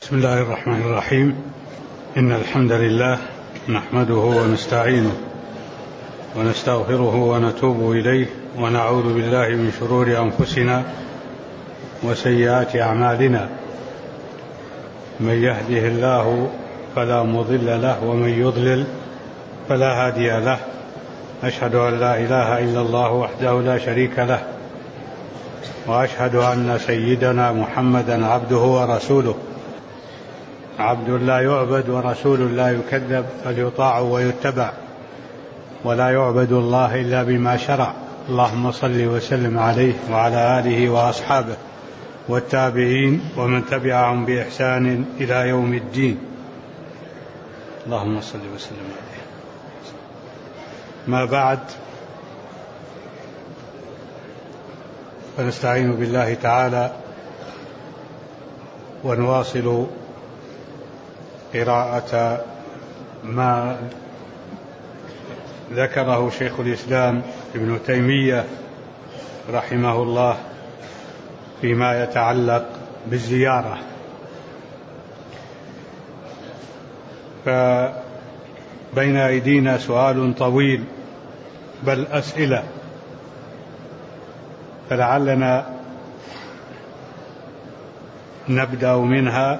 بسم الله الرحمن الرحيم. إن الحمد لله نحمده ونستعينه ونستغفره ونتوب إليه ونعوذ بالله من شرور أنفسنا وسيئات أعمالنا. من يهده الله فلا مضل له ومن يضلل فلا هادي له. أشهد أن لا إله إلا الله وحده لا شريك له، وأشهد أن سيدنا محمدا عبده ورسوله، عبد لا يعبد ورسول لا يكذب، فليطاع ويتبع، ولا يعبد الله إلا بما شرع. اللهم صل وسلم عليه وعلى آله وأصحابه والتابعين ومن تبعهم بإحسان إلى يوم الدين. اللهم صل وسلم عليه. ما بعد، فنستعين بالله تعالى ونواصل قراءة ما ذكره شيخ الإسلام ابن تيمية رحمه الله فيما يتعلق بالزيارة. فبين أيدينا سؤال طويل بل أسئلة، فلعلنا نبدأ منها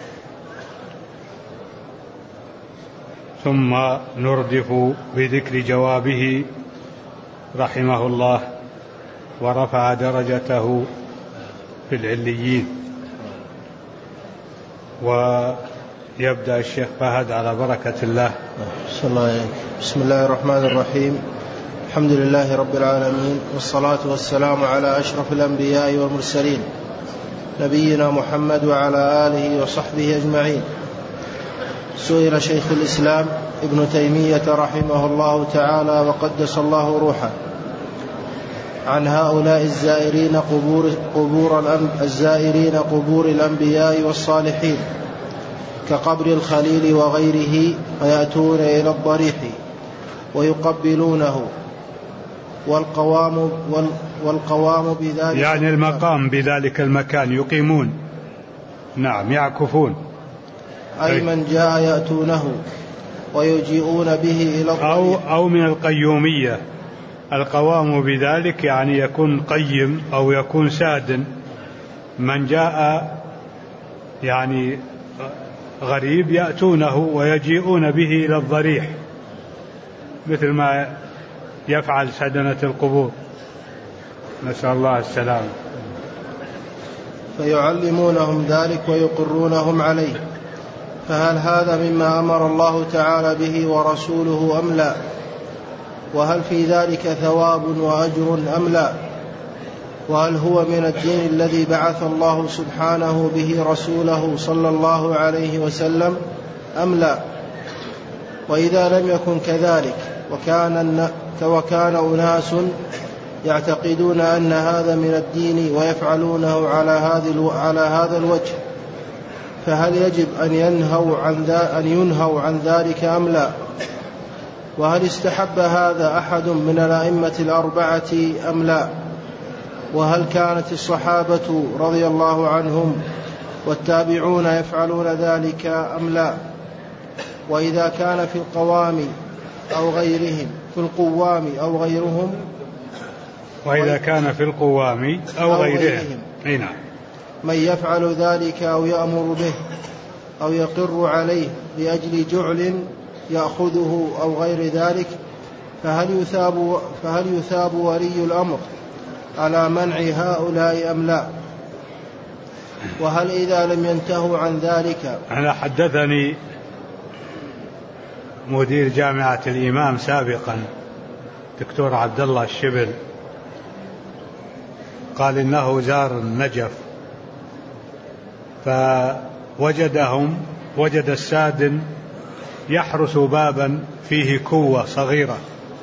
ثم نردف بذكر جوابه رحمه الله ورفع درجته في العليين. ويبدأ الشيخ فهد على بركة الله. بسم الله الرحمن الرحيم. الحمد لله رب العالمين، والصلاة والسلام على أشرف الأنبياء والمرسلين، نبينا محمد وعلى آله وصحبه أجمعين. سئل شيخ الإسلام ابن تيمية رحمه الله تعالى وقدس الله روحه عن هؤلاء الزائرين قبور الأنبياء والصالحين كقبر الخليل وغيره، فيأتون إلى الضريح ويقبلونه والقوام بذلك، يعني المقام بذلك المكان يقيمون، نعم، يعكفون، أي من جاء يأتونه ويجيئون به إلى الضريح. أو من القيومية. القوام بذلك يعني يكون قيم أو يكون ساد. من جاء يعني غريب يأتونه ويجيئون به إلى الضريح، مثل ما يفعل سدنة القبور، نسأل الله السلام. فيعلمونهم ذلك ويقرونهم عليه. فهل هذا مما أمر الله تعالى به ورسوله أم لا؟ وهل في ذلك ثواب وأجر أم لا؟ وهل هو من الدين الذي بعث الله سبحانه به رسوله صلى الله عليه وسلم أم لا؟ وإذا لم يكن كذلك وكان أناس يعتقدون أن هذا من الدين ويفعلونه على هذا الوجه، فهل يجب أن ينهوا عن ذلك أم لا؟ وهل استحب هذا أحد من الأئمة الأربعة أم لا؟ وهل كانت الصحابة رضي الله عنهم والتابعون يفعلون ذلك أم لا؟ وإذا كان في القوام أو غيرهم وإذا كان في القوام أو غيرهم من يفعل ذلك أو يأمر به أو يقر عليه لأجل جعل يأخذه أو غير ذلك، فهل يثاب ولي الأمر على منع هؤلاء أم لا؟ وهل إذا لم ينتهوا عن ذلك؟ أنا حدثني مدير جامعة الإمام سابقا دكتور عبد الله الشبل، قال إنه زار النجف وجد السادن يحرس بابا فيه كوة صغيرة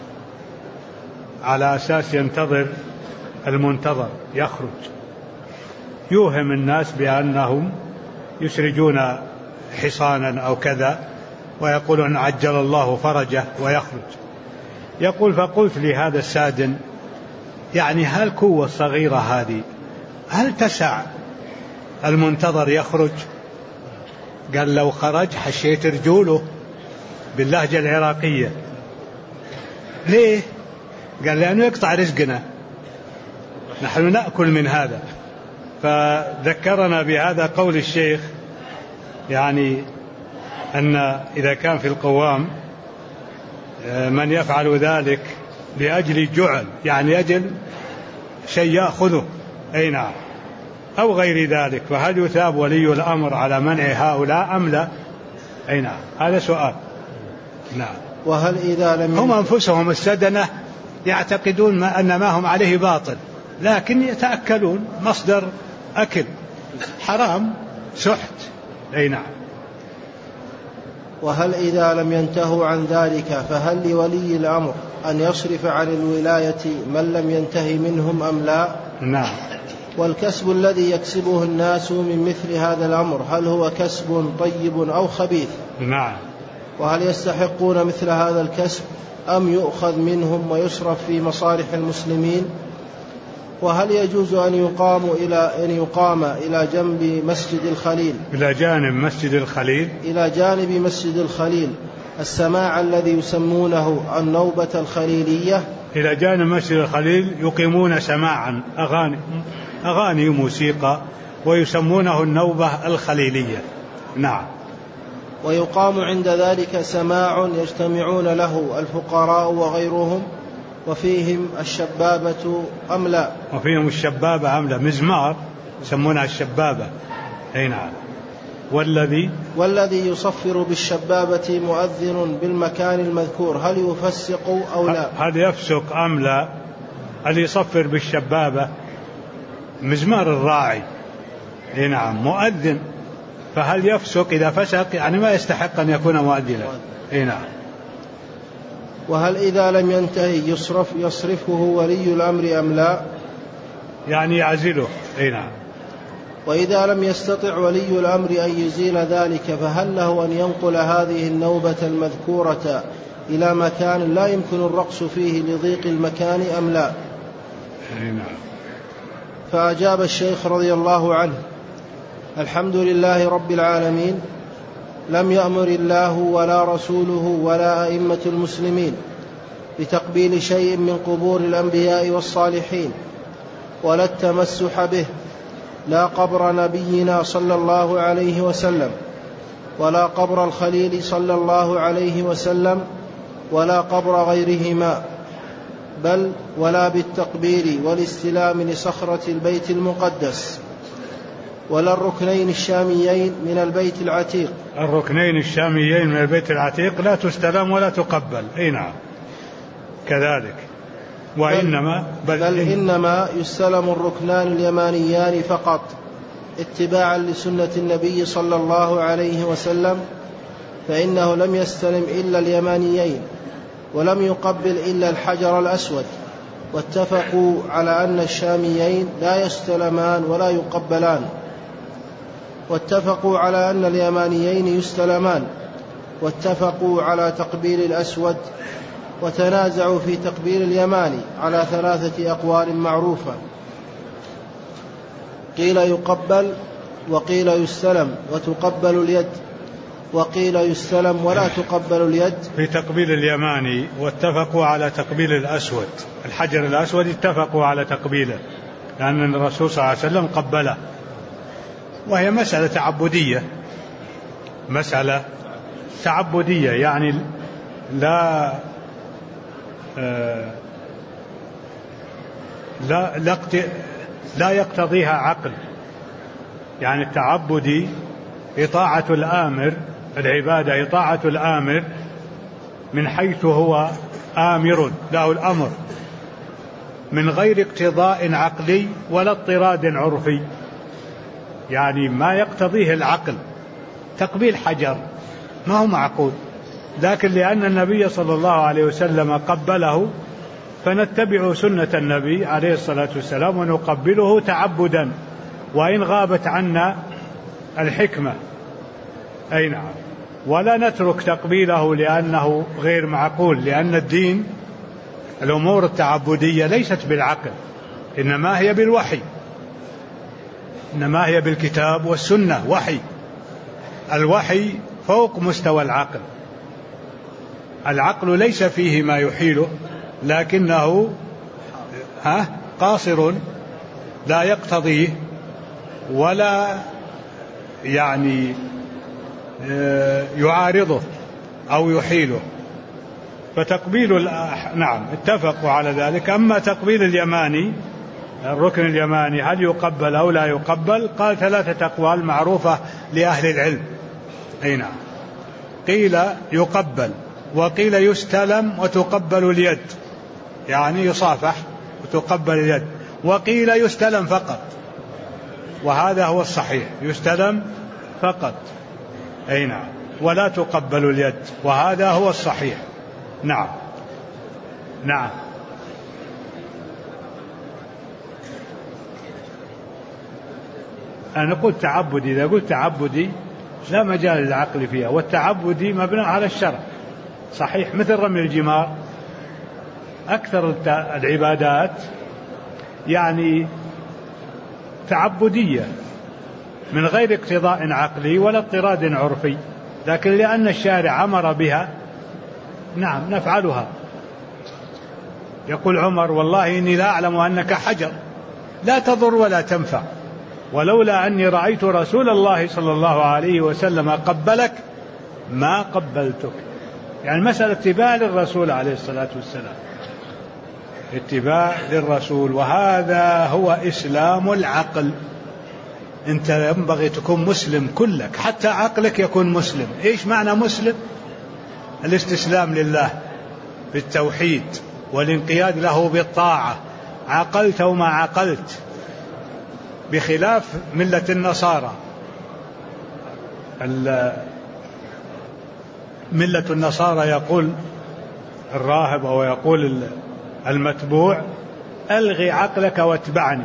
على أساس ينتظر المنتظر يخرج، يوهم الناس بأنهم يسرجون حصانا أو كذا ويقولون عجل الله فرجه ويخرج. يقول فقلت لهذا السادن يعني هل كوة الصغيرة هذه هل تسع المنتظر يخرج؟ قال لو خرج حشيت رجوله باللهجة العراقية. ليه؟ قال لأنه يقطع رزقنا، نحن نأكل من هذا. فذكرنا بهذا قول الشيخ، يعني أن إذا كان في القوام من يفعل ذلك لأجل جعل، يعني أجل شيء يأخذه، أي نعم، أو غير ذلك، فهل يثاب ولي الأمر على منع هؤلاء أم لا؟ أي نعم، هذا سؤال. نعم. وهل إذا لم هم أنفسهم السدنة يعتقدون أن ما هم عليه باطل، لكن يتأكلون مصدر أكل حرام سحت. أي نعم. وهل إذا لم ينتهوا عن ذلك فهل لولي الأمر أن يصرف عن الولاية من لم ينتهي منهم أم لا؟ نعم. والكسب الذي يكسبه الناس من مثل هذا الأمر هل هو كسب طيب أو خبيث؟ نعم. وهل يستحقون مثل هذا الكسب أم يؤخذ منهم ويصرف في مصالح المسلمين؟ وهل يجوز أن يقام إلى جنب مسجد الخليل، إلى جانب مسجد الخليل، إلى جانب مسجد الخليل السماع الذي يسمونه النوبة الخليلية؟ إلى جانب مسجد الخليل يقيمون سماعا أغاني موسيقى ويسمونه النوبة الخليلية. نعم. ويقام عند ذلك سماع يجتمعون له الفقراء وغيرهم وفيهم الشبابة أم لا؟ وفيهم الشبابة أم لا، مزمار يسمونها الشبابة. أي نعم. والذي يصفر بالشبابة مؤذن بالمكان المذكور هل يفسق أو لا؟ هل يفسق أم لا؟ هل يصفر بالشبابة مزمار الراعي. أي نعم، مؤذن، فهل يفسق؟ إذا فسق يعني ما يستحق أن يكون مؤذنا. أي نعم. وهل إذا لم ينتهي يصرفه ولي الأمر أم لا؟ يعني يعزله. أي نعم. وإذا لم يستطع ولي الأمر أن يزيل ذلك فهل له أن ينقل هذه النوبة المذكورة إلى مكان لا يمكن الرقص فيه لضيق المكان أم لا؟ أي نعم. فأجاب الشيخ رضي الله عنه: الحمد لله رب العالمين، لم يأمر الله ولا رسوله ولا أئمة المسلمين بتقبيل شيء من قبور الأنبياء والصالحين ولا التمسح به، لا قبر نبينا صلى الله عليه وسلم ولا قبر الخليل صلى الله عليه وسلم ولا قبر غيرهما، بل ولا بالتقبيل والاستلام لصخرة البيت المقدس ولا الركنين الشاميين من البيت العتيق. الركنين الشاميين من البيت العتيق لا تستلم ولا تقبل. أي نعم كذلك. وإنما بل إنما يستلم الركنان اليمانيان فقط اتباعا لسنة النبي صلى الله عليه وسلم، فإنه لم يستلم إلا اليمانيين ولم يقبل إلا الحجر الأسود، واتفقوا على أن الشاميين لا يستلمان ولا يقبلان، واتفقوا على أن اليمانيين يستلمان، واتفقوا على تقبيل الأسود، وتنازعوا في تقبيل اليماني على 3 أقوال معروفة: قيل يقبل، وقيل يستلم وتقبل اليد، وقيل يستلم ولا تقبل اليد في تقبيل اليماني، واتفقوا على تقبيل الأسود، الحجر الأسود اتفقوا على تقبيله لأن الرسول صلى الله عليه وسلم قبله، وهي مسألة تعبدية، مسألة تعبدية، يعني لا يقتضيها عقل. يعني التعبدي إطاعة الآمر، العبادة إطاعة الآمر من حيث هو آمر له الأمر، من غير اقتضاء عقلي ولا اضطراد عرفي، يعني ما يقتضيه العقل. تقبيل حجر ما هو معقول، لكن لأن النبي صلى الله عليه وسلم قبله فنتبع سنة النبي عليه الصلاة والسلام ونقبله تعبدا، وإن غابت عنا الحكمة. أي نعم. ولا نترك تقبيله لأنه غير معقول، لأن الدين الأمور التعبدية ليست بالعقل، إنما هي بالوحي، إنما هي بالكتاب والسنة، وحي. الوحي فوق مستوى العقل. العقل ليس فيه ما يحيله، لكنه قاصر لا يقتضيه ولا يعني يعارضه أو يحيله. فتقبيل نعم اتفقوا على ذلك. أما تقبيل اليماني، الركن اليماني، هل يقبل أو لا يقبل؟ قال 3 أقوال معروفة لأهل العلم. أي نعم، قيل يقبل، وقيل يستلم وتقبل اليد، يعني يصافح وتقبل اليد، وقيل يستلم فقط، وهذا هو الصحيح، يستلم فقط. أي نعم، ولا تقبل اليد، وهذا هو الصحيح. نعم نعم. أنا قلت تعبدي، إذا قلت تعبدي لا مجال للعقل فيها، والتعبدي مبني على الشرع صحيح، مثل رمي الجمار. أكثر العبادات يعني تعبدية من غير اقتضاء عقلي ولا اضطراد عرفي، لكن لأن الشارع أمر بها نعم نفعلها. يقول عمر: والله إني لا أعلم أنك حجر لا تضر ولا تنفع، ولولا أني رأيت رسول الله صلى الله عليه وسلم قبلك ما قبلتك. يعني مسألة اتباع للرسول عليه الصلاة والسلام، اتباع للرسول، وهذا هو إسلام العقل. أنت ينبغي تكون مسلم كلك، حتى عقلك يكون مسلم. إيش معنى مسلم؟ الاستسلام لله بالتوحيد والانقياد له بالطاعة، عقلت وما عقلت، بخلاف ملة النصارى. ملة النصارى يقول الراهب أو يقول المتبوع: ألغي عقلك واتبعني.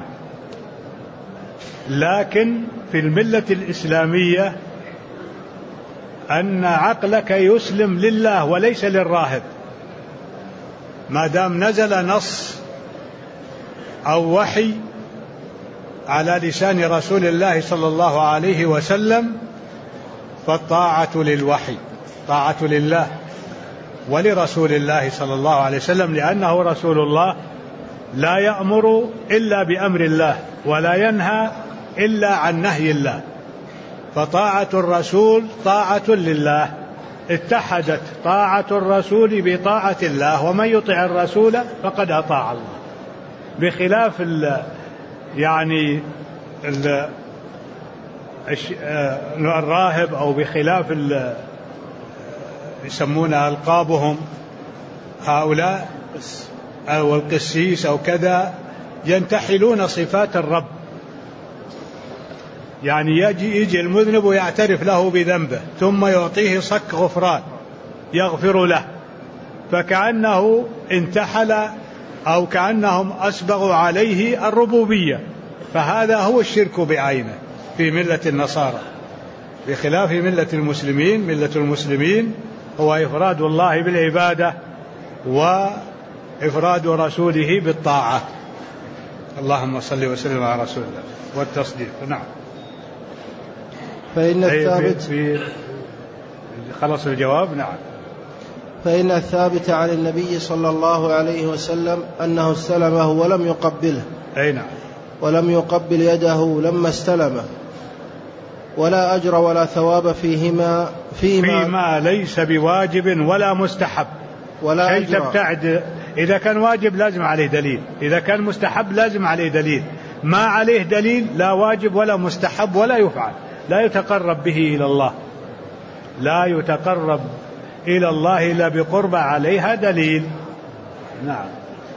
لكن في الملة الإسلامية أن عقلك يسلم لله وليس للراهب، ما دام نزل نص أو وحي على لسان رسول الله صلى الله عليه وسلم، فالطاعة للوحي، طاعة لله ولرسول الله صلى الله عليه وسلم، لأنه رسول الله لا يأمر إلا بأمر الله ولا ينهى إلا عن نهي الله، فطاعة الرسول طاعة لله. اتحدت طاعة الرسول بطاعة الله، ومن يطع الرسول فقد أطاع الله، بخلاف يعني الراهب، أو بخلاف يسمونها ألقابهم هؤلاء، أو القسيس أو كذا، ينتحلون صفات الرب. يعني يجي المذنب ويعترف له بذنبه ثم يعطيه صك غفران يغفر له، فكأنه انتحل أو كأنهم أسبغوا عليه الربوبية، فهذا هو الشرك بعينه في ملة النصارى، بخلاف ملة المسلمين. ملة المسلمين هو إفراد الله بالعبادة وإفراد رسوله بالطاعة. اللهم صل وسلم على رسول الله والتصديق. نعم. فإن الثابت في خلص الجواب. نعم. فإن الثابت عن النبي صلى الله عليه وسلم أنه استلمه ولم يقبله. أي نعم. ولم يقبل يده لما استلمه، ولا أجر ولا ثواب فيما ليس بواجب ولا مستحب، ولا أجر. تبتعد، إذا كان واجب لازم عليه دليل، إذا كان مستحب لازم عليه دليل، ما عليه دليل لا واجب ولا مستحب ولا يفعل، لا يتقرب به إلى الله، لا يتقرب إلى الله إلا بقرب عليها دليل. نعم.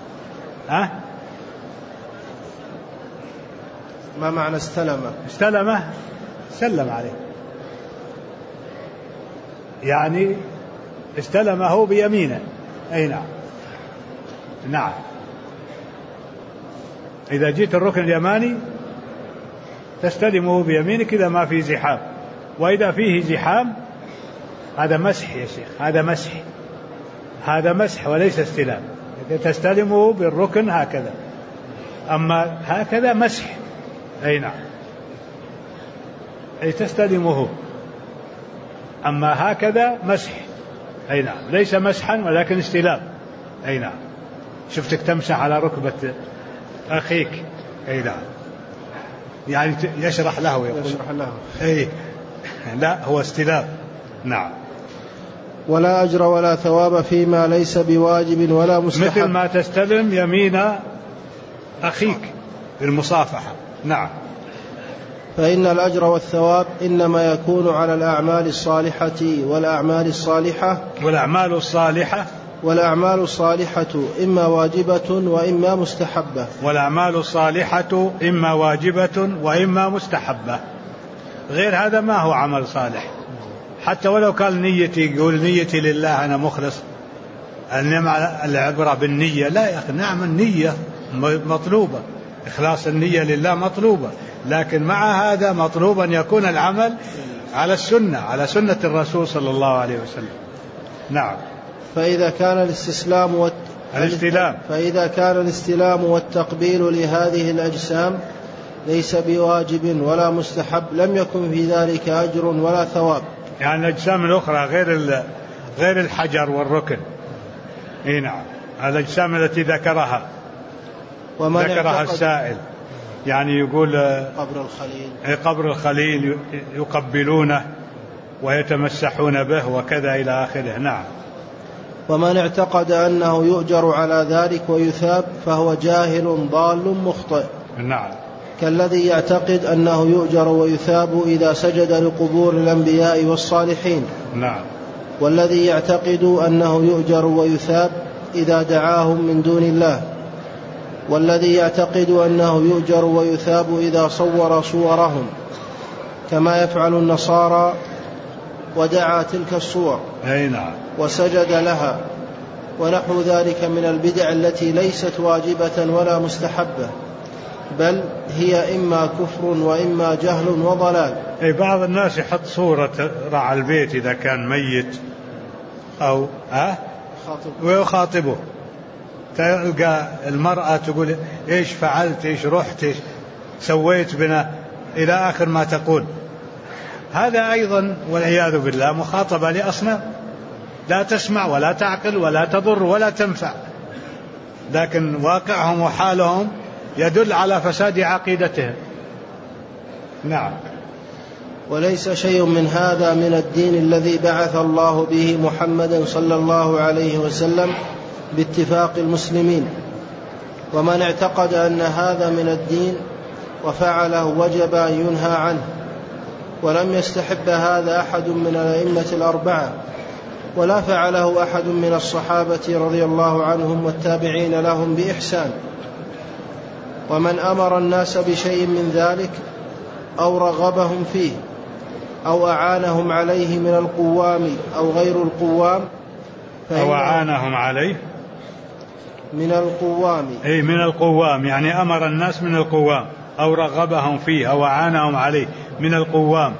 ما معنى استلمه؟ سلم عليه، يعني استلمه بيمينه. أي نعم. نعم. إذا جيت الركن اليماني تستلمه بيمينك إذا ما في زحام، وإذا فيه زحام هذا مسح يا شيخ، هذا مسح وليس استلام. تستلمه بالركن هكذا، أما هكذا مسح. أي نعم. أي تستلمه أما هكذا مسح، أي نعم، ليس مسحا ولكن استلام، أي نعم. شفتك تمسح على ركبة أخيك، أي نعم، يعني يشرح له ويقول يشرح له، أي لا، هو استلام. نعم. ولا أجر ولا ثواب فيما ليس بواجب ولا مستحب، مثل ما تستلم يمين أخيك بالمصافحة. نعم. فإن الأجر والثواب إنما يكون على الأعمال الصالحة والأعمال الصالحة إما واجبة وإما مستحبة. والأعمال الصالحة إما واجبة وإما مستحبة، غير هذا ما هو عمل صالح. حتى ولو كان نيتي، يقول نيتي لله أنا مخلص، العبرة بالنية، لا يا أخي، نعم النية مطلوبة، إخلاص النية لله مطلوبة، لكن مع هذا مطلوب أن يكون العمل على السنة، على سنة الرسول صلى الله عليه وسلم. نعم. فإذا كان الاستلام والتقبيل لهذه الأجسام ليس بواجب ولا مستحب لم يكن في ذلك أجر ولا ثواب. يعني الأجسام الأخرى غير الحجر والركن، إيه نعم، الأجسام التي ذكرها السائل، يعني يقول قبر الخليل يقبلونه ويتمسحون به وكذا إلى آخره. نعم. ومن اعتقد أنه يؤجر على ذلك ويثاب فهو جاهل ضال مخطئ. نعم. كالذي يعتقد أنه يؤجر ويثاب إذا سجد لقبور الأنبياء والصالحين. نعم. والذي يعتقد أنه يؤجر ويثاب إذا دعاهم من دون الله. والذي يعتقد أنه يؤجر ويثاب إذا صور صورهم كما يفعل النصارى ودعا تلك الصور وسجد لها، ونحو ذلك من البدع التي ليست واجبة ولا مستحبة، بل هي إما كفر وإما جهل وضلال. بعض الناس يحط صورة رعى البيت إذا كان ميت أو ويخاطبه، تلقى المرأة تقول إيش فعلت، إيش رحت، إيش سويت بنا، إلى آخر ما تقول. هذا أيضا والعياذ بالله مخاطبة لأصنام لا تسمع ولا تعقل ولا تضر ولا تنفع، لكن واقعهم وحالهم يدل على فساد عقيدتهم. نعم. وليس شيء من هذا من الدين الذي بعث الله به محمدا صلى الله عليه وسلم باتفاق المسلمين. ومن اعتقد أن هذا من الدين وفعله وجب أن ينهى عنه، ولم يستحب هذا أحد من الأئمة الأربعة، ولا فعله أحد من الصحابة رضي الله عنهم والتابعين لهم بإحسان. ومن أمر الناس بشيء من ذلك أو رغبهم فيه أو أعانهم عليه من القوام أو غير القوام، أو أعانهم عليه من القوام، أي من القوام، يعني أمر الناس من القوام، أو رغبهم فيه أو أعانهم عليه من القوام،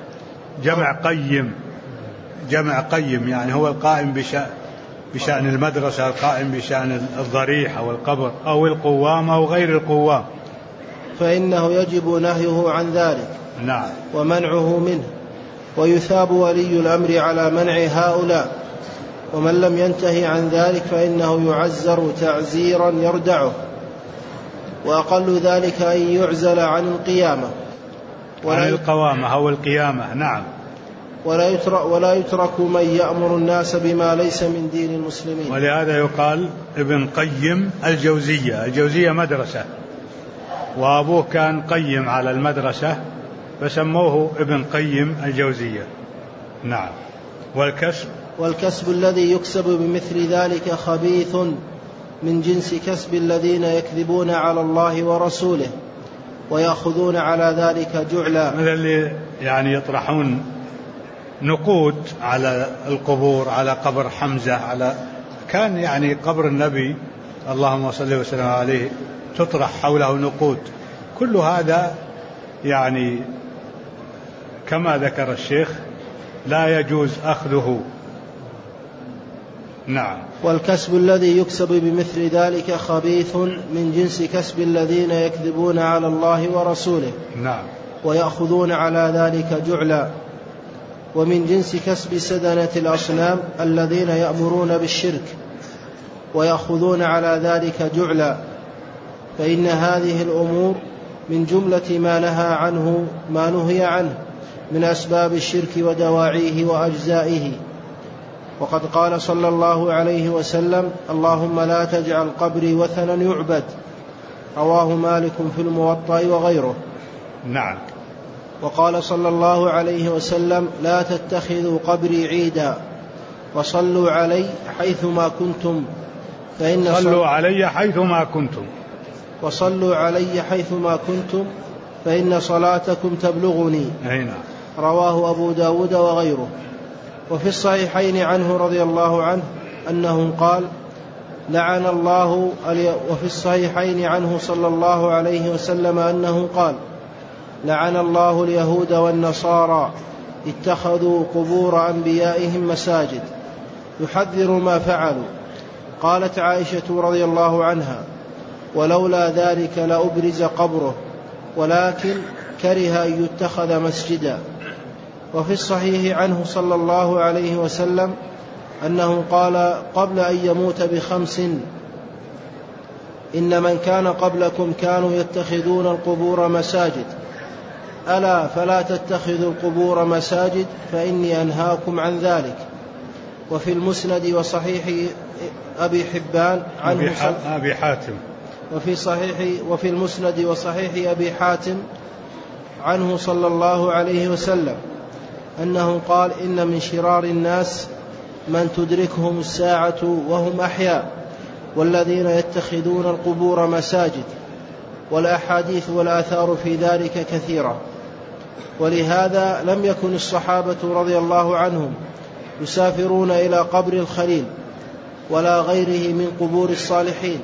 جمع قيم، يعني هو القائم بشأن المدرسة، القائم بشأن الضريح أو القبر، أو القوام أو غير القوام، فإنه يجب نهيه عن ذلك. نعم. ومنعه منه، ويثاب ولي الأمر على منع هؤلاء، ومن لم ينتهي عن ذلك فإنه يعزر تعزيرا يردعه، وأقل ذلك أن يعزل عن القيامة عن القوامة أو القيامة. نعم. ولا يترك من يأمر الناس بما ليس من دين المسلمين. ولهذا يقال ابن قيم الجوزية مدرسة، وأبوه كان قيم على المدرسة فسموه ابن قيم الجوزية. نعم. والكسب الذي يكسب بمثل ذلك خبيث من جنس كسب الذين يكذبون على الله ورسوله ويأخذون على ذلك جعلا، من اللي يعني يطرحون نقود على القبور، على قبر حمزة، كان يعني قبر النبي اللهم صل وسلم عليه تطرح حوله نقود. كل هذا يعني كما ذكر الشيخ لا يجوز أخذه. نعم. والكسب الذي يكسب بمثل ذلك خبيث من جنس كسب الذين يكذبون على الله ورسوله. نعم. ويأخذون على ذلك جعلا، من اللي يعني يطرحون نقود على القبور، على قبر حمزة، كان يعني قبر النبي اللهم صل وسلم عليه تطرح حوله نقود. كل هذا يعني كما ذكر الشيخ لا يجوز أخذه. والكسب الذي يكسب بمثل ذلك خبيث من جنس كسب الذين يكذبون على الله ورسوله ويأخذون على ذلك جعلا. ومن جنس كسب سدنة الأصنام الذين يأمرون بالشرك ويأخذون على ذلك جعلا، فإن هذه الأمور من جملة ما نهي عنه من أسباب الشرك ودواعيه وأجزائه. وقد قال صلى الله عليه وسلم: اللهم لا تجعل قبري وثنا يعبد، رواه مالك في الموطأ وغيره. نعم. وقال صلى الله عليه وسلم: لا تتخذوا قبري عيدا وصلوا علي حيثما كنتم وصلوا علي حيثما كنتم فإن صلاتكم تبلغني. رواه أبو داود وغيره. وفي الصحيحين عنه رضي الله عنه أنه قال: وفي الصحيحين عنه صلى الله عليه وسلم أنه قال: لعن الله اليهود والنصارى اتخذوا قبور أنبيائهم مساجد، يحذر ما فعلوا. قالت عائشة رضي الله عنها: ولولا ذلك لأبرز قبره، ولكن كره أن يتخذ مسجدا. وفي الصحيح عنه صلى الله عليه وسلم أنه قال قبل أن يموت ب5: إن من كان قبلكم كانوا يتخذون القبور مساجد، ألا فلا تتخذوا القبور مساجد فإني أنهاكم عن ذلك. وفي المسند وصحيح أبي حبان عنه وفي المسند وصحيح أبي حاتم عنه صلى الله عليه وسلم أنه قال: إن من شرار الناس من تدركهم الساعة وهم أحياء، والذين يتخذون القبور مساجد. والأحاديث والآثار في ذلك كثيرة. ولهذا لم يكن الصحابة رضي الله عنهم يسافرون إلى قبر الخليل ولا غيره من قبور الصالحين،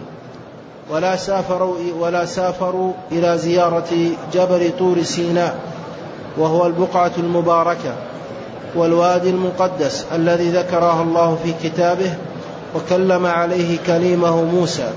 ولا سافروا إلى زيارة جبل طور سيناء، وهو البقعة المباركة والوادي المقدس الذي ذكره الله في كتابه وكلم عليه كليمه موسى.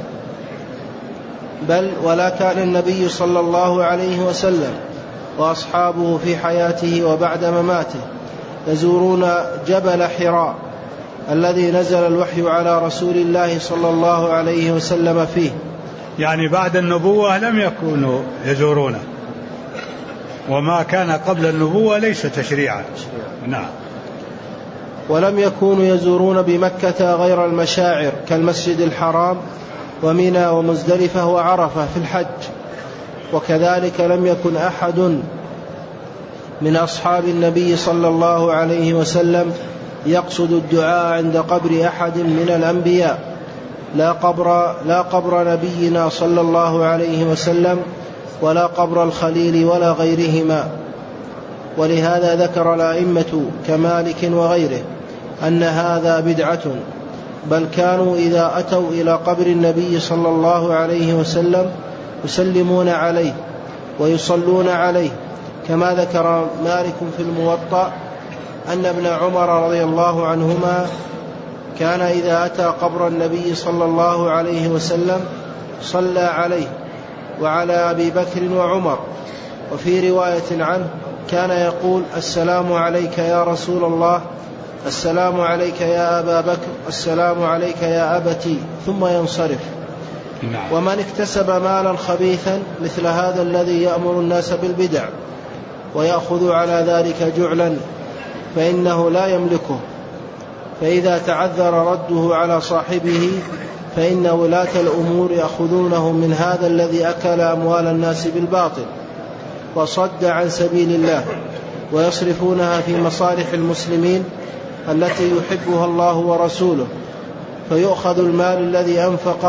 بل ولا كان النبي صلى الله عليه وسلم وأصحابه في حياته وبعد مماته يزورون جبل حراء الذي نزل الوحي على رسول الله صلى الله عليه وسلم فيه. يعني بعد النبوة لم يكونوا يزورونه، وما كان قبل النبوة ليس تشريعا. نعم. ولم يكونوا يزورون بمكة غير المشاعر كالمسجد الحرام ومنى ومزدلفة وعرفة في الحج. وكذلك لم يكن أحد من أصحاب النبي صلى الله عليه وسلم يقصد الدعاء عند قبر أحد من الأنبياء، لا قبر نبينا صلى الله عليه وسلم ولا قبر الخليل ولا غيرهما. ولهذا ذكر الأئمة كمالك وغيره أن هذا بدعة، بل كانوا إذا أتوا إلى قبر النبي صلى الله عليه وسلم يسلمون عليه ويصلون عليه، كما ذكر مالك في الموطأ أن ابن عمر رضي الله عنهما كان إذا أتى قبر النبي صلى الله عليه وسلم صلى عليه وعلى أبي بكر وعمر. وفي رواية عنه كان يقول: السلام عليك يا رسول الله، السلام عليك يا أبا بكر، السلام عليك يا أبتي، ثم ينصرف. ومن اكتسب مالا خبيثا مثل هذا الذي يأمر الناس بالبدع ويأخذ على ذلك جعلا فإنه لا يملكه، فإذا تعذر رده على صاحبه فإن ولاة الأمور يأخذونه من هذا الذي أكل أموال الناس بالباطل وصد عن سبيل الله، ويصرفونها في مصالح المسلمين التي يحبها الله ورسوله، فيؤخذ المال الذي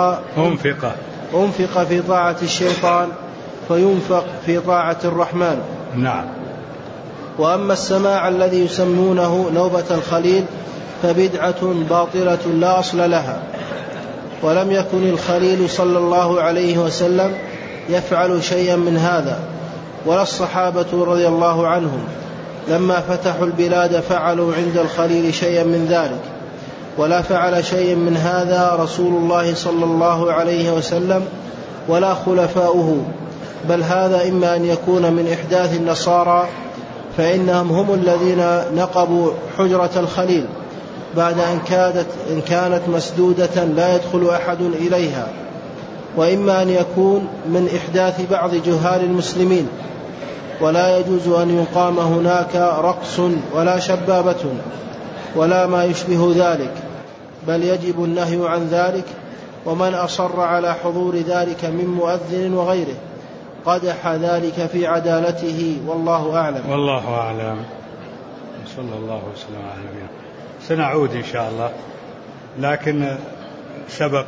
أنفق في طاعة الشيطان فينفق في طاعة الرحمن. نعم. وأما السماع الذي يسمونه نوبة الخليل فبدعة باطلة لا أصل لها. ولم يكن الخليل صلى الله عليه وسلم يفعل شيئا من هذا، ولا الصحابة رضي الله عنهم لما فتحوا البلاد فعلوا عند الخليل شيئا من ذلك، ولا فعل شيئا من هذا رسول الله صلى الله عليه وسلم ولا خلفاؤه، بل هذا إما أن يكون من إحداث النصارى فإنهم هم الذين نقبوا حجرة الخليل بعد إن كانت مسدودة لا يدخل أحد إليها، وإما أن يكون من إحداث بعض جهال المسلمين، ولا يجوز أن يقام هناك رقص ولا شبابة ولا ما يشبه ذلك، بل يجب النهي عن ذلك. ومن أصر على حضور ذلك من مؤذن وغيره قدح ذلك في عدالته، والله أعلم. والله أعلم. صلى الله وسلم على نبينا. سنعود إن شاء الله، لكن سبق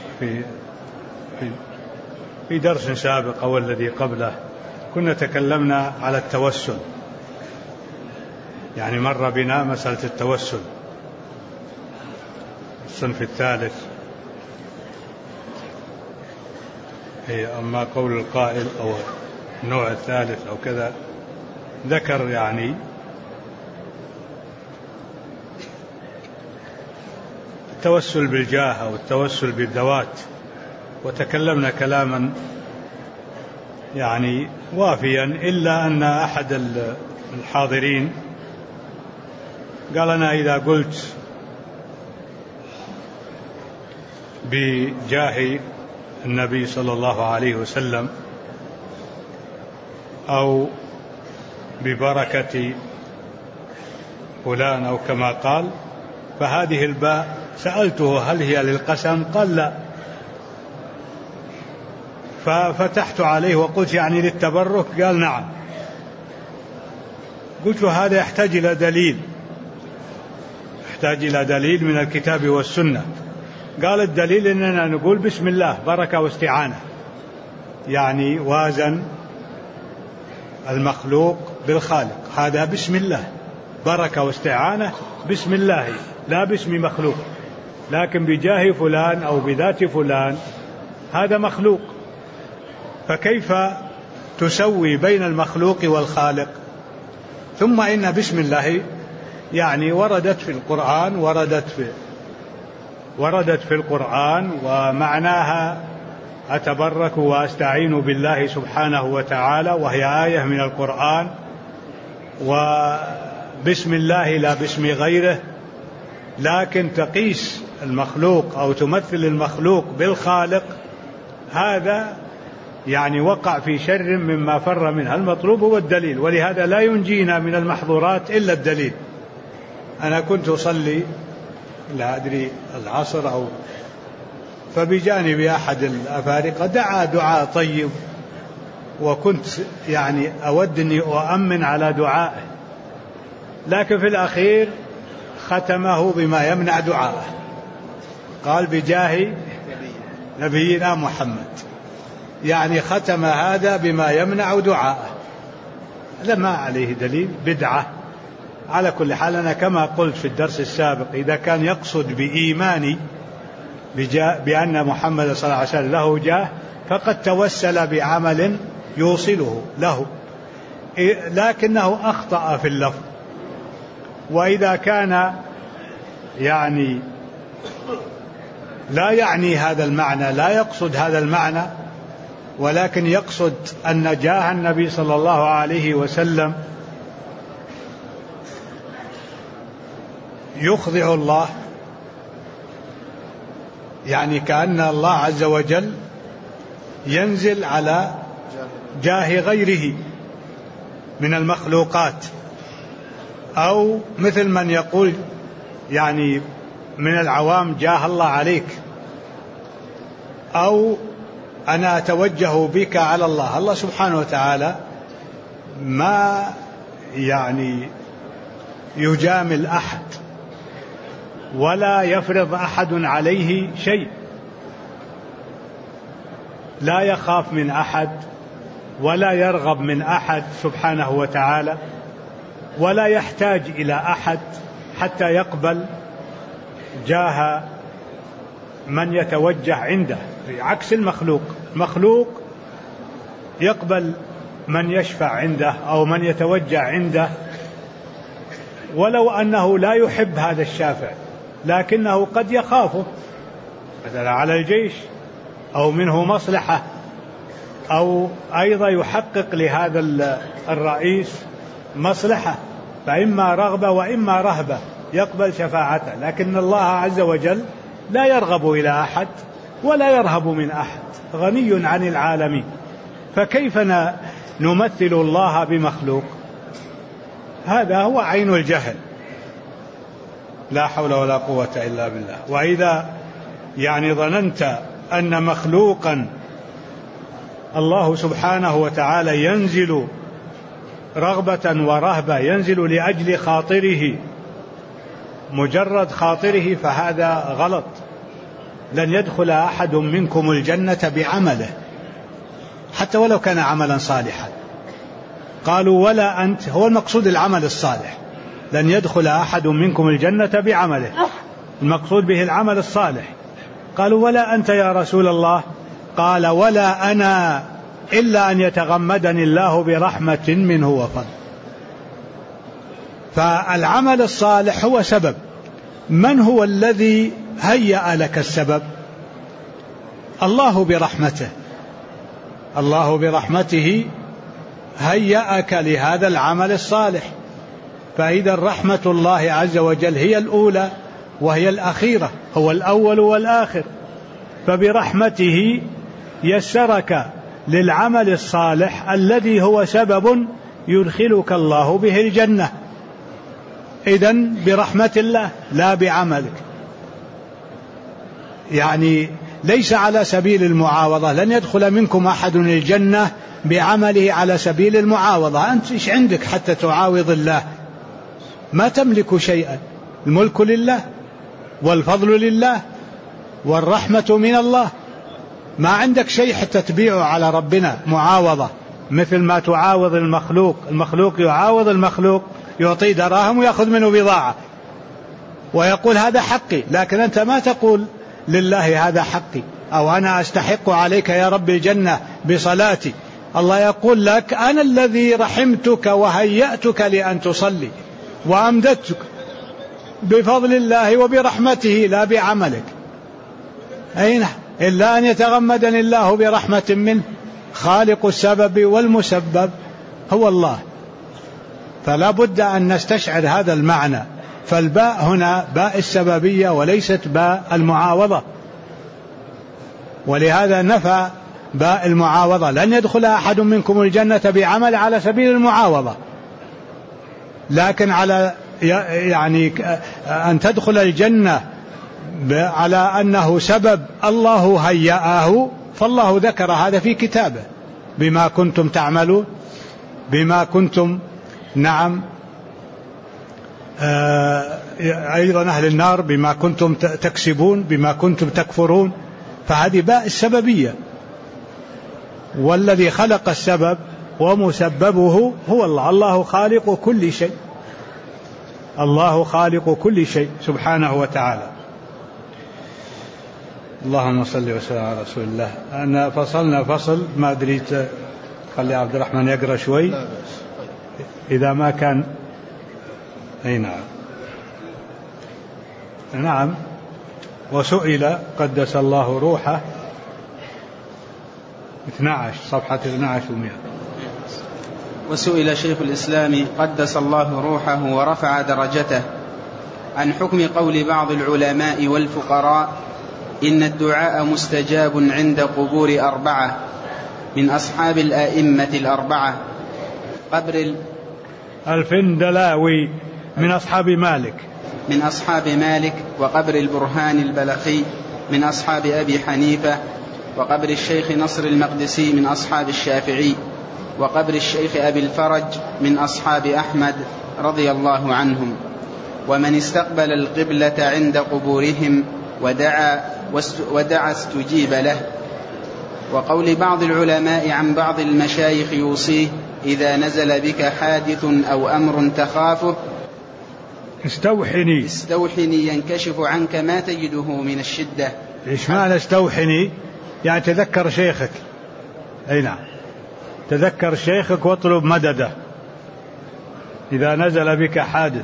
في درس سابق أو الذي قبله كنا تكلمنا على التوسل، يعني مر بنا مسألة التوسل الصنف الثالث. أما قول القائل أو النوع الثالث أو كذا ذكر يعني التوسل بالجاه أو التوسل بالذوات، وتكلمنا كلاما يعني وافيا، إلا أن أحد الحاضرين قال: أنا إذا قلت بجاه النبي صلى الله عليه وسلم أو ببركة فلان أو كما قال، فهذه الباء سألته هل هي للقسم؟ قال لا. ففتحت عليه وقلت يعني للتبرك؟ قال نعم. قلت هذا يحتاج إلى دليل من الكتاب والسنة. قال الدليل إننا نقول بسم الله بركة واستعانة، يعني وازن المخلوق بالخالق، هذا بسم الله بركة واستعانة بسم الله لا باسم مخلوق. لكن بجاه فلان أو بذات فلان هذا مخلوق، فكيف تسوي بين المخلوق والخالق؟ ثم إن بسم الله يعني وردت في القرآن ومعناها أتبرك وأستعين بالله سبحانه وتعالى، وهي آية من القرآن، وبسم الله لا باسم غيره. لكن تقيس المخلوق أو تمثل المخلوق بالخالق، هذا يعني وقع في شر مما فر منه. المطلوب هو الدليل، ولهذا لا ينجينا من المحظورات إلا الدليل. أنا كنت أصلي لا أدري العصر فبجانب أحد الأفارقة دعا دعاء طيب، وكنت يعني أود أني أؤمن على دعائه، لكن في الأخير ختمه بما يمنع دعائه. قال بجاه نبينا محمد، يعني ختم هذا بما يمنع دعائه، هذا ما عليه دليل، بدعة. على كل حال أنا كما قلت في الدرس السابق، إذا كان يقصد بإيماني بأن محمد صلى الله عليه وسلم له جاه فقد توسل بعمل يوصله له، لكنه أخطأ في اللفظ. وإذا كان يعني لا يعني هذا المعنى، لا يقصد هذا المعنى، ولكن يقصد أن جاه النبي صلى الله عليه وسلم يخضع الله، يعني كأن الله عز وجل ينزل على جاه غيره من المخلوقات، أو مثل من يقول يعني من العوام جاه الله عليك، أو أنا أتوجه بك على الله. الله سبحانه وتعالى ما يعني يجامل أحد ولا يفرض أحد عليه شيء، لا يخاف من أحد ولا يرغب من أحد سبحانه وتعالى، ولا يحتاج إلى أحد حتى يقبل جاه من يتوجه عنده، عكس المخلوق. المخلوق يقبل من يشفع عنده أو من يتوجه عنده ولو أنه لا يحب هذا الشافع، لكنه قد يخافه مثلا على الجيش أو منه مصلحة، أو أيضا يحقق لهذا الرئيس مصلحة، فإما رغبة وإما رهبة يقبل شفاعته، لكن الله عز وجل لا يرغب إلى أحد ولا يرهب من أحد، غني عن العالمين، فكيف نمثل الله بمخلوق؟ هذا هو عين الجهل، لا حول ولا قوة إلا بالله. وإذا ظننت أن مخلوقا الله سبحانه وتعالى ينزل رغبة ورهبة، ينزل لأجل خاطره، مجرد خاطره، فهذا غلط. لن يدخل أحد منكم الجنة بعمله حتى ولو كان عملا صالحا. قالوا ولا أنت، هو المقصود العمل الصالح. لن يدخل أحد منكم الجنة بعمله، المقصود به العمل الصالح. قالوا ولا أنت يا رسول الله؟ قال ولا أنا إلا أن يتغمدني الله برحمة منه وفضل. فالعمل الصالح هو سبب. من هو الذي هيأ لك السبب؟ الله برحمته، الله برحمته هيأك لهذا العمل الصالح. فإذا رحمة الله عز وجل هي الأولى وهي الأخيرة، هو الأول والآخر، فبرحمته يسرك للعمل الصالح الذي هو سبب يدخلك الله به الجنة. إذن برحمة الله لا بعملك، ليس على سبيل المعاوضة. لن يدخل منكم أحد الجنة بعمله على سبيل المعاوضة. أنت إيش عندك حتى تعاوض الله؟ ما تملك شيئا، الملك لله والفضل لله والرحمة من الله. ما عندك شيء حتى تبيعه على ربنا معاوضة، مثل ما تعاوض المخلوق. المخلوق يعاوض المخلوق، يعطي دراهم ويأخذ منه بضاعة ويقول هذا حقي، لكن أنت ما تقول لله هذا حقي، أو أنا أستحق عليك يا رب الجنة بصلاتي. الله يقول لك أنا الذي رحمتك وهيأتك لأن تصلي وأمددتك بفضل الله وبرحمته لا بعملك. أين إلا أن يتغمدني الله برحمة منه. خالق السبب والمسبب هو الله. فلا بد أن نستشعر هذا المعنى. فالباء هنا باء السببية وليست باء المعاوضة، ولهذا نفى باء المعاوضة. لن يدخل أحد منكم الجنة بعمل على سبيل المعاوضة، لكن على أن تدخل الجنة على أنه سبب الله هيأه، فالله ذكر هذا في كتابه. بما كنتم تعملون، بما كنتم أيضا أهل النار بما كنتم تكسبون، بما كنتم تكفرون. فهذه باء السببية، والذي خلق السبب ومسببه هو الله. الله خالق كل شيء، الله خالق كل شيء سبحانه وتعالى. اللهم صل وسلم على رسول الله. أنا فصلنا فصل ما أدري، خلي عبد الرحمن يقرأ شوي إذا ما كان. أي نعم، نعم. وسئل قدس الله روحه 12 صفحة 12 و100. وسئل شيخ الإسلام قدس الله روحه ورفع درجته عن حكم قول بعض العلماء والفقراء إن الدعاء مستجاب عند قبور 4 من أصحاب الآئمة 4 قبر الفندلاوي من أصحاب مالك، من أصحاب مالك، وقبر البرهان البلخي من أصحاب أبي حنيفة، وقبر الشيخ نصر المقدسي من أصحاب الشافعي، وقبر الشيخ أبي الفرج من أصحاب أحمد رضي الله عنهم. ومن استقبل القبلة عند قبورهم ودعا استجيب له. وقول بعض العلماء عن بعض المشايخ يوصيه إذا نزل بك حادث أو أمر تخافه استوحني ينكشف عنك ما تجده من الشدة. إيش معنى استوحني؟ يعني تذكر شيخك. أي نعم، تذكر شيخك واطلب مدده إذا نزل بك حادث.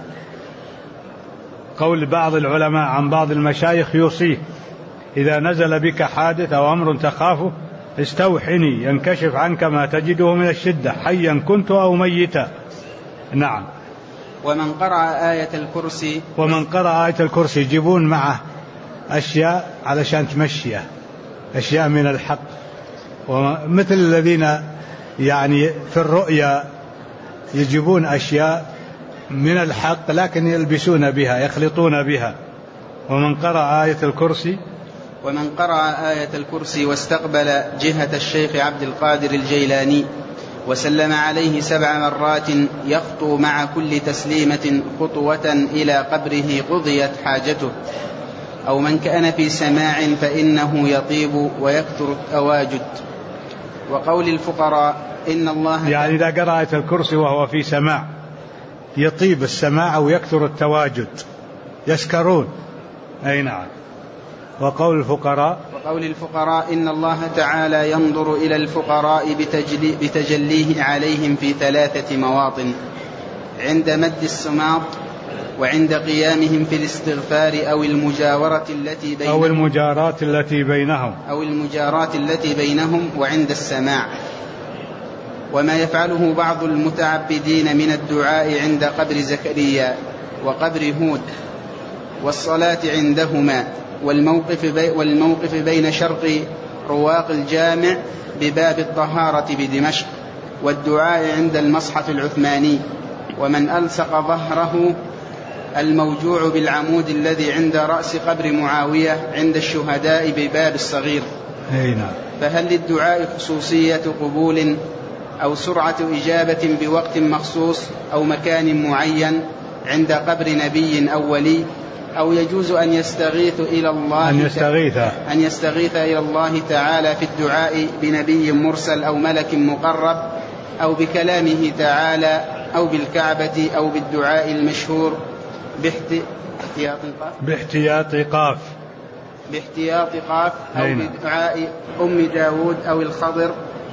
قول بعض العلماء عن بعض المشايخ يوصيه إذا نزل بك حادث أو أمر تخافه استوحني ينكشف عنك ما تجده من الشدة، حيا كنت أو ميتا. نعم. ومن قرأ آية الكرسي يجيبون معه أشياء علشان تمشيه، أشياء من الحق، ومثل الذين يعني في الرؤيا يجيبون أشياء من الحق لكن يلبسون بها، يخلطون بها. ومن قرأ آية الكرسي واستقبل جهة الشيخ عبد القادر الجيلاني وسلم عليه 7 مرات يخطو مع كل تسليمة خطوة إلى قبره قضيت حاجته. أو من كان في سماع فإنه يطيب ويكثر التواجد. وقول الفقراء إن الله يعني إذا قرأ آية الكرسي وهو في سماع يطيب السماع ويكثر التواجد، يسكرون. أي نعم. وقول الفقراء إن الله تعالى ينظر إلى الفقراء بتجليه عليهم في 3 مواطن: عند مد السماط، وعند قيامهم في الاستغفار، أو المجاراة التي بينهم، وعند السماع. وما يفعله بعض المتعبدين من الدعاء عند قبر زكريا وقبر هود، والصلاة عندهما، والموقف بين شرق رواق الجامع بباب الطهارة بدمشق، والدعاء عند المصحف العثماني. ومن ألصق ظهره الموجوع بالعمود الذي عند رأس قبر معاوية عند الشهداء بباب الصغير. فهل للدعاء خصوصية قبول أو سرعة إجابة بوقت مخصوص أو مكان معين عند قبر نبي أو ولي، أو يجوز أن يستغيث إلى الله تعالى في الدعاء بنبي مرسل أو ملك مقرب، أو بكلامه تعالى، أو بالكعبة، أو بالدعاء المشهور باحتياط قاف، أو بدعاء أم داود أو الخضر؟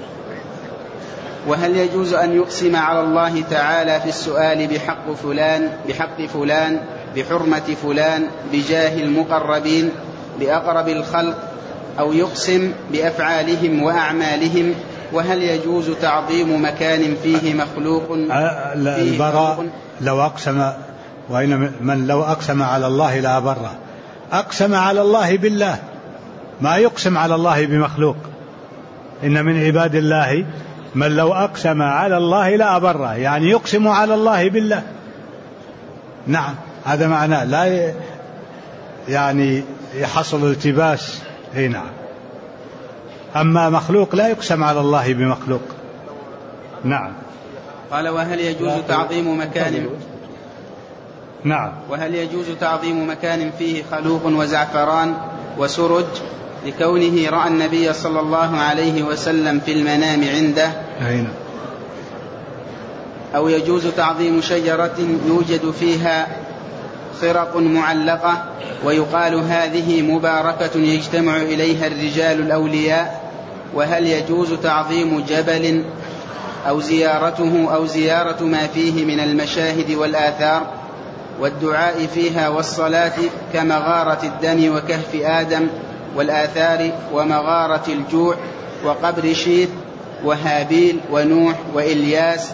وهل يجوز أن يقسم على الله تعالى في السؤال بحق فلان، بحرمة فلان، بجاه المقربين، بأقرب الخلق، أو يقسم بأفعالهم وأعمالهم؟ وهل يجوز تعظيم مكان فيه مخلوق؟ البراء لو أقسم، وإن من لو أقسم على الله لا بره، أقسم على الله بالله، ما يقسم على الله بمخلوق. إن من عباد الله من لو أقسم على الله لا بره، يعني يقسم على الله بالله. نعم، هذا معناه، لا يعني يحصل التباس. نعم. أما مخلوق لا يقسم على الله بمخلوق. نعم. قال: وهل يجوز تعظيم مكان؟ نعم. وهل يجوز تعظيم مكان فيه خلوق وزعفران وسرج لكونه رأى النبي صلى الله عليه وسلم في المنام عنده؟ أو يجوز تعظيم شجرة يوجد فيها خرق معلقة ويقال هذه مباركة يجتمع إليها الرجال الأولياء؟ وهل يجوز تعظيم جبل أو زيارته أو زيارة ما فيه من المشاهد والآثار والدعاء فيها والصلاة كمغارة الدم وكهف آدم والآثار ومغارة الجوع وقبر شيث وهابيل ونوح وإلياس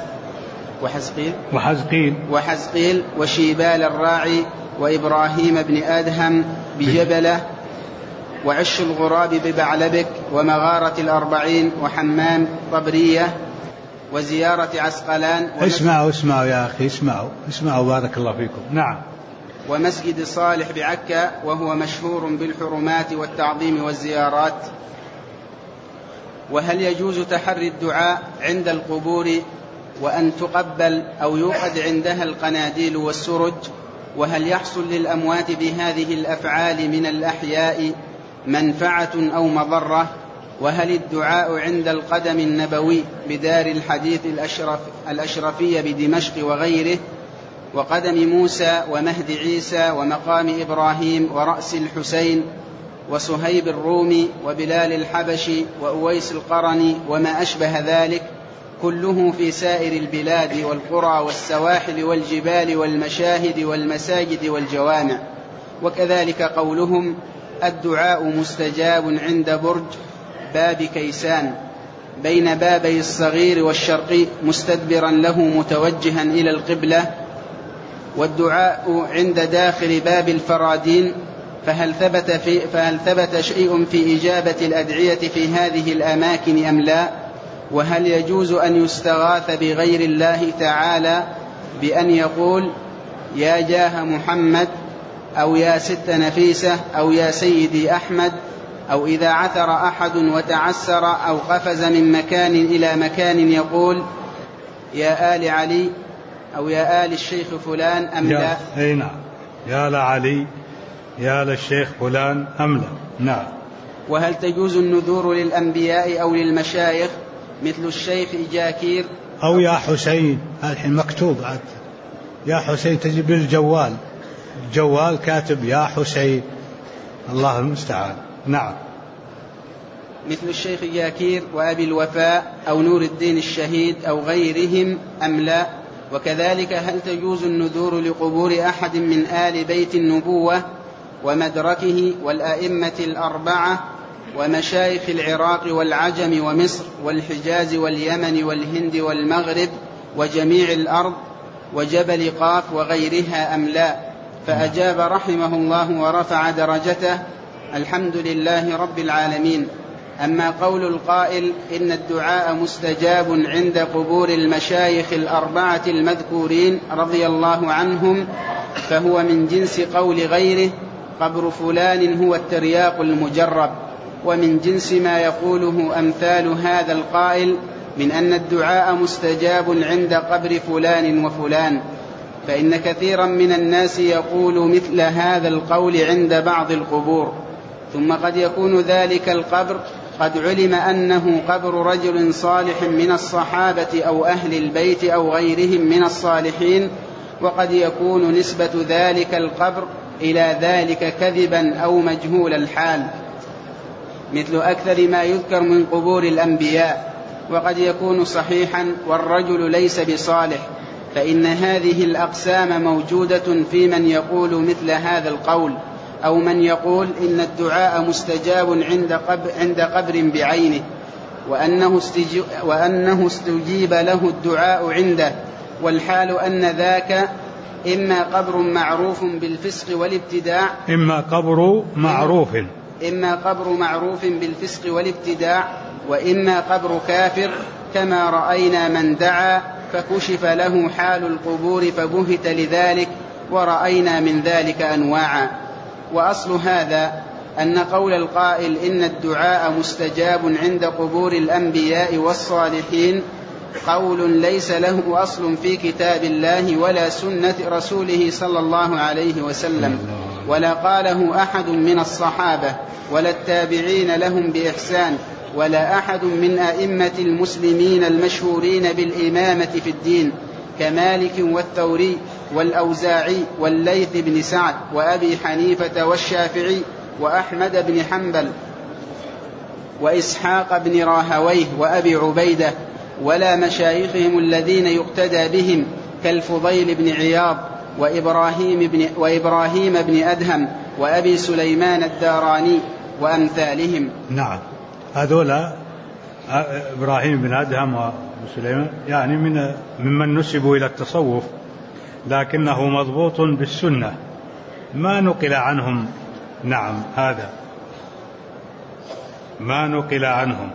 وحزقيل وشيبال الراعي وإبراهيم بن أدهم بجبلة وعش الغراب ببعلبك ومغارة الأربعين وحمام طبرية وزيارة عسقلان اسمعوا يا أخي، اسمعوا بارك الله فيكم. نعم. ومسجد صالح بعكا وهو مشهور بالحرمات والتعظيم والزيارات. وهل يجوز تحري الدعاء عند القبور وأن تقبل أو يوقد عندها القناديل والسرج؟ وهل يحصل للأموات بهذه الأفعال من الأحياء منفعة أو مضرة؟ وهل الدعاء عند القدم النبوي بدار الحديث الأشرفية بدمشق وغيره، وقدم موسى ومهد عيسى ومقام إبراهيم ورأس الحسين وصهيب الرومي وبلال الحبشي وأويس القرني وما أشبه ذلك، كله في سائر البلاد والقرى والسواحل والجبال والمشاهد والمساجد والجوامع؟ وكذلك قولهم: الدعاء مستجاب عند برج باب كيسان، بين بابي الصغير والشرقي مستدبرا له متوجها إلى القبلة، والدعاء عند داخل باب الفرادين، فهل ثبت شيء في إجابة الأدعية في هذه الأماكن أم لا؟ وهل يجوز أن يستغاث بغير الله تعالى بأن يقول يا جاه محمد أو يا ست نفيسة أو يا سيدي أحمد، أو إذا عثر أحد وتعسر أو قفز من مكان إلى مكان يقول يا آل علي أو يا آل الشيخ فلان أم لا؟ أي نعم، يا لعلي يا للشيخ فلان أم لا؟ نعم. وهل تجوز النذور للأنبياء أو للمشايخ مثل الشيخ جاكير أو يا حسين؟ الحين مكتوب يا حسين، تجي بالجوال، الجوال كاتب يا حسين، الله المستعان. نعم. مثل الشيخ جاكير وأبي الوفاء أو نور الدين الشهيد أو غيرهم أم لا؟ وكذلك هل تجوز النذور لقبور أحد من آل بيت النبوة ومدركه والأئمة الأربعة ومشايخ العراق والعجم ومصر والحجاز واليمن والهند والمغرب وجميع الأرض وجبل قاف وغيرها أم لا؟ فأجاب رحمه الله ورفع درجته الحمد لله رب العالمين. أما قول القائل إن الدعاء مستجاب عند قبور المشايخ الأربعة المذكورين رضي الله عنهم فهو من جنس قول غيره قبر فلان هو الترياق المجرب، ومن جنس ما يقوله أمثال هذا القائل من أن الدعاء مستجاب عند قبر فلان وفلان، فإن كثيرا من الناس يقول مثل هذا القول عند بعض القبور، ثم قد يكون ذلك القبر قد علم أنه قبر رجل صالح من الصحابة أو أهل البيت أو غيرهم من الصالحين، وقد يكون نسبة ذلك القبر إلى ذلك كذبا أو مجهول الحال، مثل أكثر ما يذكر من قبور الأنبياء، وقد يكون صحيحا والرجل ليس بصالح، فإن هذه الأقسام موجودة في من يقول مثل هذا القول، أو من يقول إن الدعاء مستجاب عند قبر بعينه وأنه استجيب له الدعاء عنده، والحال أن ذاك إما قبر معروف بالفسق والابتداع إما قبر معروف بالفسق والابتداع وإما قبر كافر، كما رأينا من دعا فكشف له حال القبور فبهت لذلك، ورأينا من ذلك أنواعا. وأصل هذا أن قول القائل إن الدعاء مستجاب عند قبور الأنبياء والصالحين قول ليس له أصل في كتاب الله ولا سنة رسوله صلى الله عليه وسلم، ولا قاله أحد من الصحابة ولا التابعين لهم بإحسان، ولا أحد من أئمة المسلمين المشهورين بالإمامة في الدين كمالك والثوري والأوزاعي والليث بن سعد وأبي حنيفة والشافعي وأحمد بن حنبل وإسحاق بن راهويه وأبي عبيدة، ولا مشايخهم الذين يقتدى بهم كالفضيل بن عياض وإبراهيم بن أدهم وأبي سليمان الداراني وأمثالهم. نعم، هذولا إبراهيم بن أدهم وسليمان يعني ممن نسبوا إلى التصوف، لكنه مضبوط بالسنة ما نقل عنهم. نعم، هذا ما نقل عنهم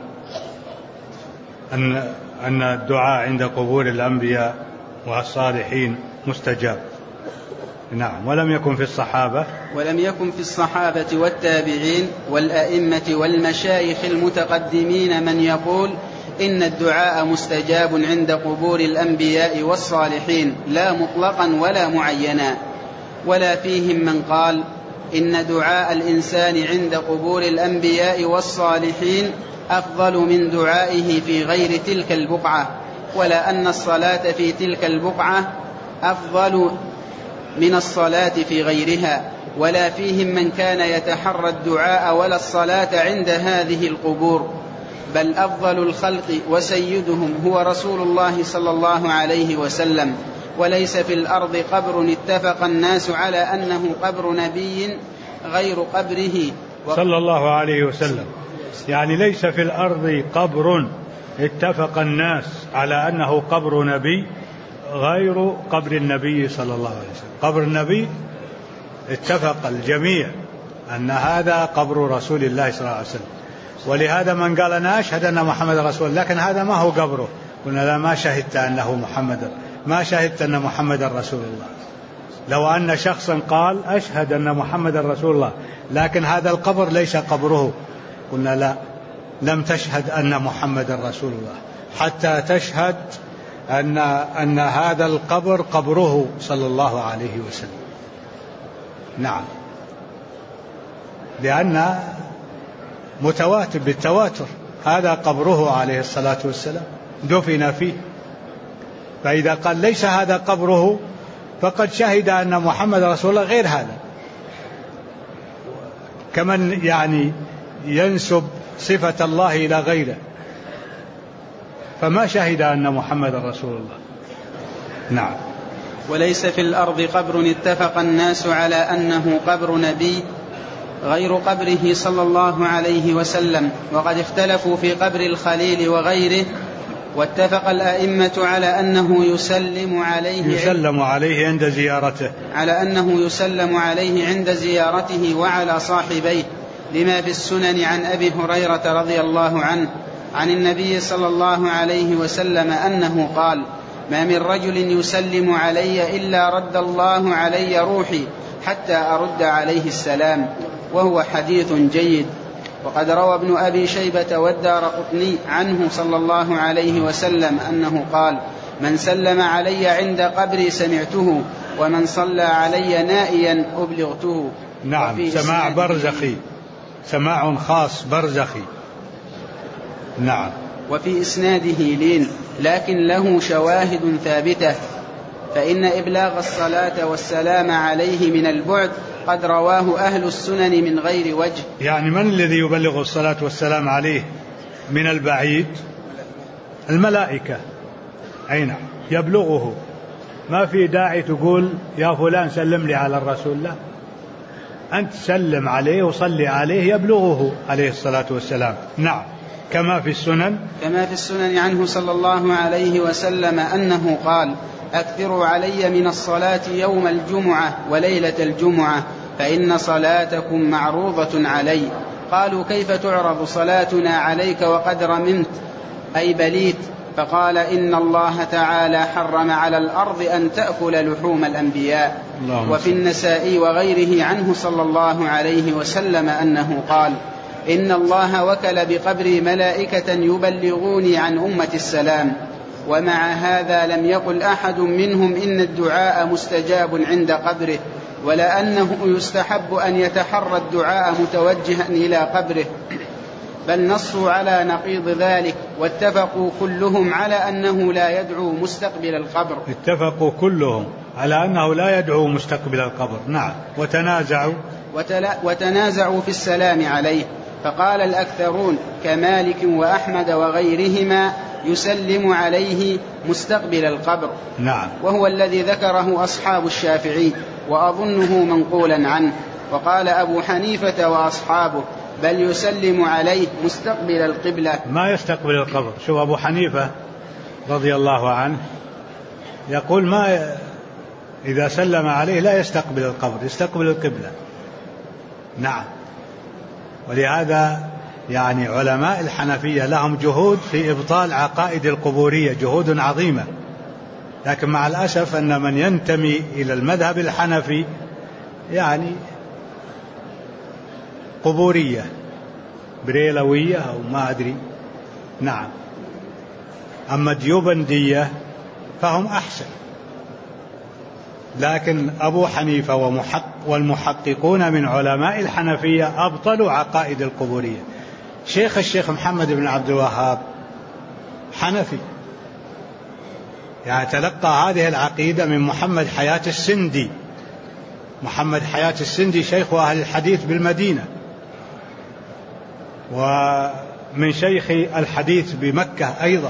أن الدعاء عند قبور الأنبياء والصالحين مستجاب. نعم، ولم يكن في الصحابة والتابعين والأئمة والمشايخ المتقدمين من يقول إن الدعاء مستجاب عند قبور الأنبياء والصالحين، لا مطلقا ولا معينا، ولا فيهم من قال إن دعاء الإنسان عند قبور الأنبياء والصالحين أفضل من دعائه في غير تلك البقعة، ولا أن الصلاة في تلك البقعة أفضل من الصلاة في غيرها، ولا فيهم من كان يتحرى الدعاء ولا الصلاة عند هذه القبور، بل أفضل الخلق وسيدهم هو رسول الله صلى الله عليه وسلم، وليس في الأرض قبر اتفق الناس على أنه قبر نبي غير قبره صلى الله عليه وسلم. يعني ليس في الأرض قبر اتفق الناس على أنه قبر نبي غير قبر النبي صلى الله عليه وسلم. قبر النبي اتفق الجميع أن هذا قبر رسول الله صلى الله عليه وسلم، ولهذا من قال أنا أشهد أن محمد رسول الله لكن هذا ما هو قبره، قلنا لا، ما شهدت أنه محمد، ما شهدت أن محمد رسول الله. لو أن شخصا قال أشهد أن محمد رسول الله لكن هذا القبر ليس قبره، قلنا لا، لم تشهد أن محمد رسول الله حتى تشهد أن هذا القبر قبره صلى الله عليه وسلم. نعم، لأن متواتر بالتواتر هذا قبره عليه الصلاة والسلام دفن فيه، فإذا قال ليس هذا قبره فقد شهد أن محمد رسول الله غير هذا، كمن يعني ينسب صفة الله إلى غيره، فما شهد أن محمد رسول الله. نعم. وليس في الأرض قبر اتفق الناس على أنه قبر نبي غير قبره صلى الله عليه وسلم، وقد اختلفوا في قبر الخليل وغيره، واتفق الأئمة على أنه يسلم عليه عند زيارته، على أنه يسلم عليه عند زيارته وعلى صاحبيه، لما في السنن عن أبي هريرة رضي الله عنه عن النبي صلى الله عليه وسلم أنه قال: ما من رجل يسلم علي إلا رد الله علي روحي حتى أرد عليه السلام، وهو حديث جيد. وقد روى ابن أبي شيبة والدارقطني عنه صلى الله عليه وسلم أنه قال: من سلم علي عند قبري سمعته، ومن صلى علي نائيا أبلغته. نعم، سماع برزخي، سماع خاص برزخي. نعم. وفي إسناده لين، لكن له شواهد ثابتة، فإن إبلاغ الصلاة والسلام عليه من البعد قد رواه أهل السنن من غير وجه. يعني من الذي يبلغ الصلاة والسلام عليه من البعيد؟ الملائكة. أي نعم، يبلغه، ما في داعي تقول يا فلان سلم لي على الرسول، لا، أنت سلم عليه وصلي عليه يبلغه عليه الصلاة والسلام. نعم. كما في السنن عنه صلى الله عليه وسلم أنه قال: أكثروا علي من الصلاة يوم الجمعة وليلة الجمعة، فإن صلاتكم معروضة علي. قالوا: كيف تعرض صلاتنا عليك وقد رممت أي بليت؟ فقال: إن الله تعالى حرم على الأرض أن تأكل لحوم الأنبياء. وفي النسائي وغيره عنه صلى الله عليه وسلم أنه قال: إن الله وكل بقبري ملائكة يبلغوني عن أمة السلام. ومع هذا لم يقل أحد منهم إن الدعاء مستجاب عند قبره، ولا أنه يستحب أن يتحرى الدعاء متوجها إلى قبره، بل نصوا على نقيض ذلك، واتفقوا كلهم على أنه لا يدعو مستقبل القبر. اتفقوا كلهم على أنه لا يدعو مستقبل القبر. نعم. وتنازعوا في السلام عليه، فقال الأكثرون كمالك وأحمد وغيرهما يسلم عليه مستقبل القبر. نعم. وهو الذي ذكره أصحاب الشافعي، وأظنه منقولا عنه. وقال أبو حنيفة وأصحابه: بل يسلم عليه مستقبل القبلة، ما يستقبل القبر. شو أبو حنيفة رضي الله عنه يقول ما إذا سلم عليه لا يستقبل القبر، يستقبل القبلة. نعم. ولهذا يعني علماء الحنفية لهم جهود في إبطال عقائد القبورية، جهود عظيمة، لكن مع الأسف أن من ينتمي إلى المذهب الحنفي يعني قبورية بريلوية أو ما أدري. نعم. أما ديوبندية فهم أحسن، لكن أبو حنيفة والمحققون من علماء الحنفية أبطلوا عقائد القبورية. الشيخ محمد بن عبد الوهاب حنفي، يعني تلقى هذه العقيدة من محمد حياة السندي. محمد حياة السندي شيخ أهل الحديث بالمدينة، ومن شيخ الحديث بمكة أيضا.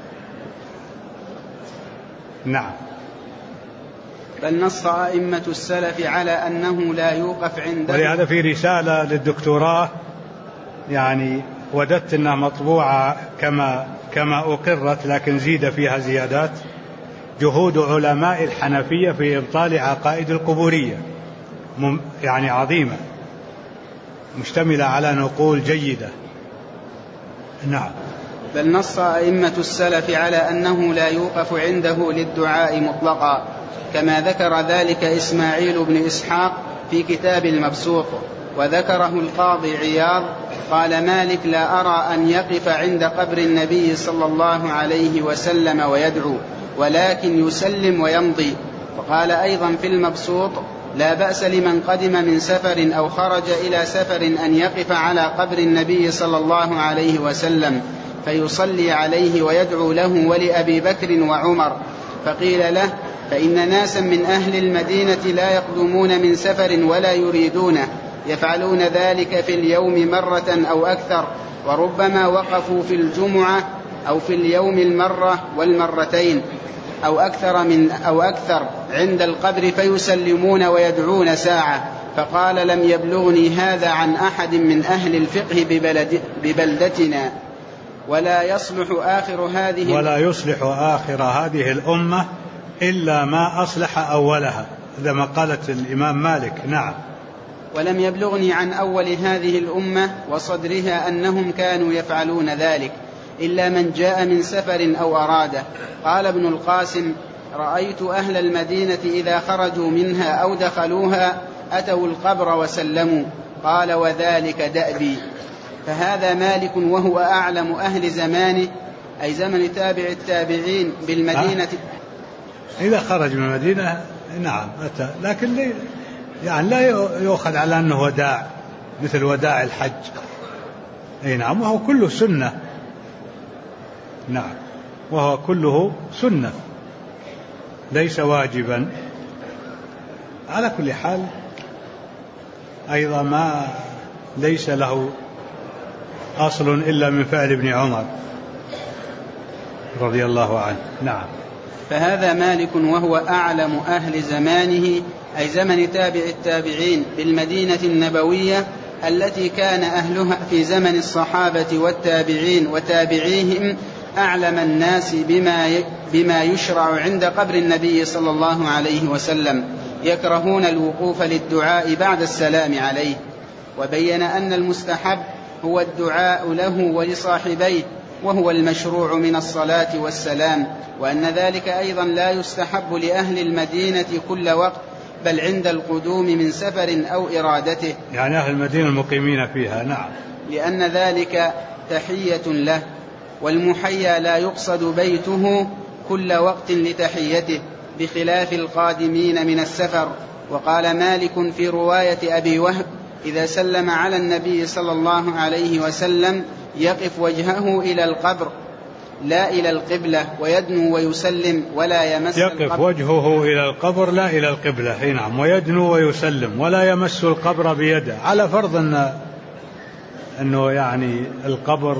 نعم. بل نص أئمة السلف على أنه لا يوقف عنده. ولهذا في رسالة للدكتوراه يعني وددت أنها مطبوعة كما أقرت لكن زيد فيها زيادات، جهود علماء الحنفية في إبطال عقائد القبورية يعني عظيمة مشتملة على نقول جيدة. نعم. بل نص أئمة السلف على أنه لا يوقف عنده للدعاء مطلقا، كما ذكر ذلك إسماعيل بن إسحاق في كتاب المبسوط، وذكره القاضي عياض. قال مالك: لا أرى أن يقف عند قبر النبي صلى الله عليه وسلم ويدعو، ولكن يسلم ويمضي. وقال أيضا في المبسوط: لا بأس لمن قدم من سفر أو خرج إلى سفر أن يقف على قبر النبي صلى الله عليه وسلم فيصلي عليه ويدعو له ولأبي بكر وعمر. فقيل له: فإن ناسا من أهل المدينة لا يقدمون من سفر ولا يريدونه، يفعلون ذلك في اليوم مرة أو أكثر، وربما وقفوا في الجمعة أو في اليوم المرة والمرتين أو أكثر عند القبر فيسلمون ويدعون ساعة. فقال: لم يبلغني هذا عن أحد من أهل الفقه ببلدتنا، ولا يصلح آخر هذه الأمة إلا ما أصلح أولها، إذا ما قالت الإمام مالك. نعم. ولم يبلغني عن أول هذه الأمة وصدرها أنهم كانوا يفعلون ذلك إلا من جاء من سفر أو أراده. قال ابن القاسم: رأيت أهل المدينة إذا خرجوا منها أو دخلوها أتوا القبر وسلموا. قال: وذلك دأبي. فهذا مالك وهو أعلم أهل زمانه، أي زمن تابع التابعين بالمدينة. إذا خرج من المدينة نعم أتى، لكن يعني لا يؤخذ على أنه وداع مثل وداع الحج. أي نعم، وهو كله سنة. نعم، وهو كله سنة ليس واجبا. على كل حال أيضا ما ليس له أصل إلا من فعل ابن عمر رضي الله عنه. نعم. فهذا مالك وهو أعلم أهل زمانه، أي زمن تابع التابعين بالمدينة النبوية التي كان أهلها في زمن الصحابة والتابعين وتابعيهم أعلم الناس بما يشرع عند قبر النبي صلى الله عليه وسلم، يكرهون الوقوف للدعاء بعد السلام عليه. وبين أن المستحب هو الدعاء له ولصاحبيه، وهو المشروع من الصلاة والسلام، وأن ذلك أيضا لا يستحب لأهل المدينة كل وقت، بل عند القدوم من سفر أو إرادته، يعني أهل المدينة المقيمين فيها. نعم. لأن ذلك تحية له، والمحيى لا يقصد بيته كل وقت لتحيته، بخلاف القادمين من السفر. وقال مالك في رواية أبي وهب: إذا سلم على النبي صلى الله عليه وسلم يقف وجهه إلى القبر لا إلى القبلة ويدنو ويسلم ولا يمس القبر. يقف وجهه إلى القبر لا إلى القبلة. نعم. ويدنو ويسلم ولا يمس القبر بيده، على فرض أنه يعني القبر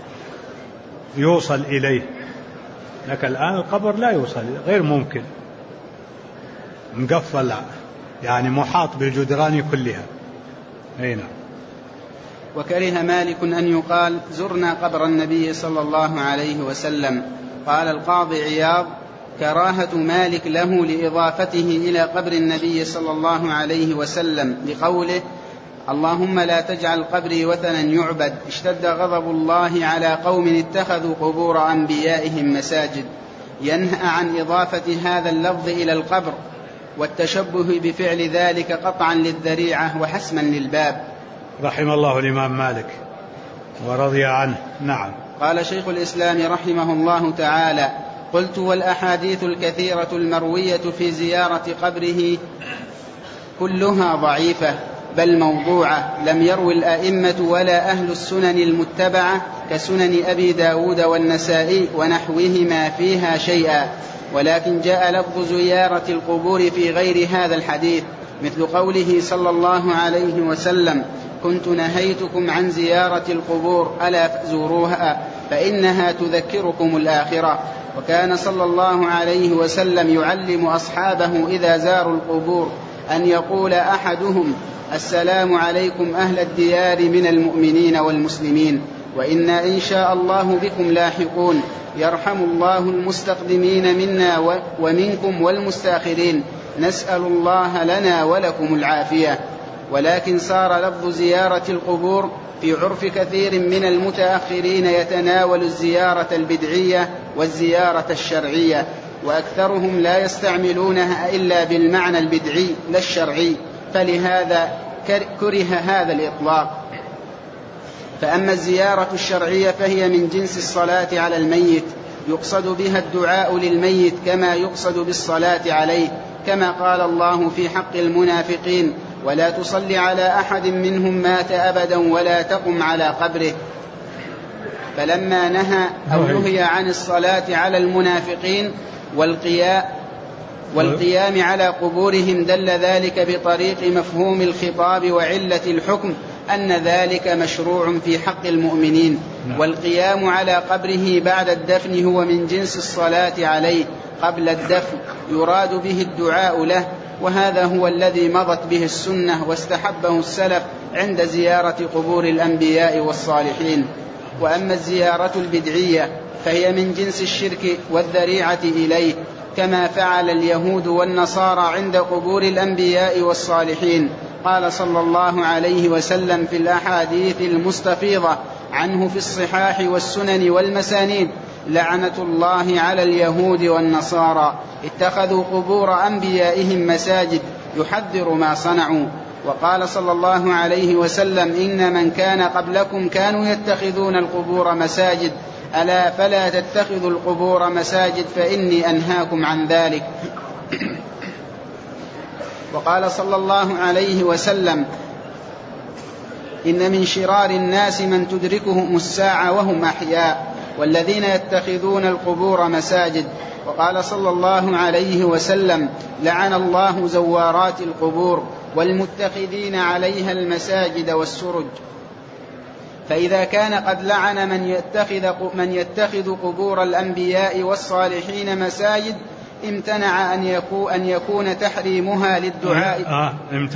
يوصل إليه، لكن الآن القبر لا يوصل، غير ممكن، مقفل يعني محاط بالجدران كلها. نعم. وكره مالك أن يقال: زرنا قبر النبي صلى الله عليه وسلم. قال القاضي عياض: كراهة مالك له لإضافته إلى قبر النبي صلى الله عليه وسلم لقوله: اللهم لا تجعل قبري وثنا يعبد، اشتد غضب الله على قوم اتخذوا قبور أنبيائهم مساجد، ينهى عن إضافة هذا اللفظ إلى القبر والتشبه بفعل ذلك قطعا للذريعة وحسما للباب. رحم الله الإمام مالك ورضي عنه. نعم. قال شيخ الإسلام رحمه الله تعالى: قلت: والأحاديث الكثيرة المروية في زيارة قبره كلها ضعيفة بل موضوعة، لم يروي الأئمة ولا أهل السنن المتبعة كسنن أبي داود والنسائي ونحوهما فيها شيئا، ولكن جاء لفظ زيارة القبور في غير هذا الحديث، مثل قوله صلى الله عليه وسلم: كنت نهيتكم عن زيارة القبور ألا فزوروها فإنها تذكركم الآخرة. وكان صلى الله عليه وسلم يعلم أصحابه إذا زاروا القبور أن يقول أحدهم: السلام عليكم أهل الديار من المؤمنين والمسلمين، وإنا إن شاء الله بكم لاحقون، يرحم الله المستقدمين منا ومنكم والمستاخرين، نسأل الله لنا ولكم العافية. ولكن صار لفظ زيارة القبور في عرف كثير من المتأخرين يتناول الزيارة البدعية والزيارة الشرعية، وأكثرهم لا يستعملونها إلا بالمعنى البدعي لا الشرعي، فلهذا كره هذا الإطلاق. فأما الزيارة الشرعية فهي من جنس الصلاة على الميت، يقصد بها الدعاء للميت كما يقصد بالصلاة عليه، كما قال الله في حق المنافقين: ولا تصل على أحد منهم مات أبدا ولا تقم على قبره. فلما نهى أو نهي عن الصلاة على المنافقين والقيام على قبورهم دل ذلك بطريق مفهوم الخطاب وعلة الحكم أن ذلك مشروع في حق المؤمنين. والقيام على قبره بعد الدفن هو من جنس الصلاة عليه قبل الدفن، يراد به الدعاء له، وهذا هو الذي مضت به السنة واستحبه السلف عند زيارة قبور الأنبياء والصالحين. وأما الزيارة البدعية فهي من جنس الشرك والذريعة إليه، كما فعل اليهود والنصارى عند قبور الأنبياء والصالحين. قال صلى الله عليه وسلم في الأحاديث المستفيضة عنه في الصحاح والسنن والمسانيد: لعنة الله على اليهود والنصارى اتخذوا قبور أنبيائهم مساجد، يحذر ما صنعوا. وقال صلى الله عليه وسلم: إن من كان قبلكم كانوا يتخذون القبور مساجد، ألا فلا تتخذوا القبور مساجد فإني أنهاكم عن ذلك. وقال صلى الله عليه وسلم: إن من شرار الناس من تدركهم الساعة وهم أحياء، والذين يتخذون القبور مساجد. وقال صلى الله عليه وسلم: لعن الله زوارات القبور والمتخذين عليها المساجد والسرج. فإذا كان قد لعن من يتخذ قبور الأنبياء والصالحين مساجد، امتنع أن يكون تحريمها للدعاء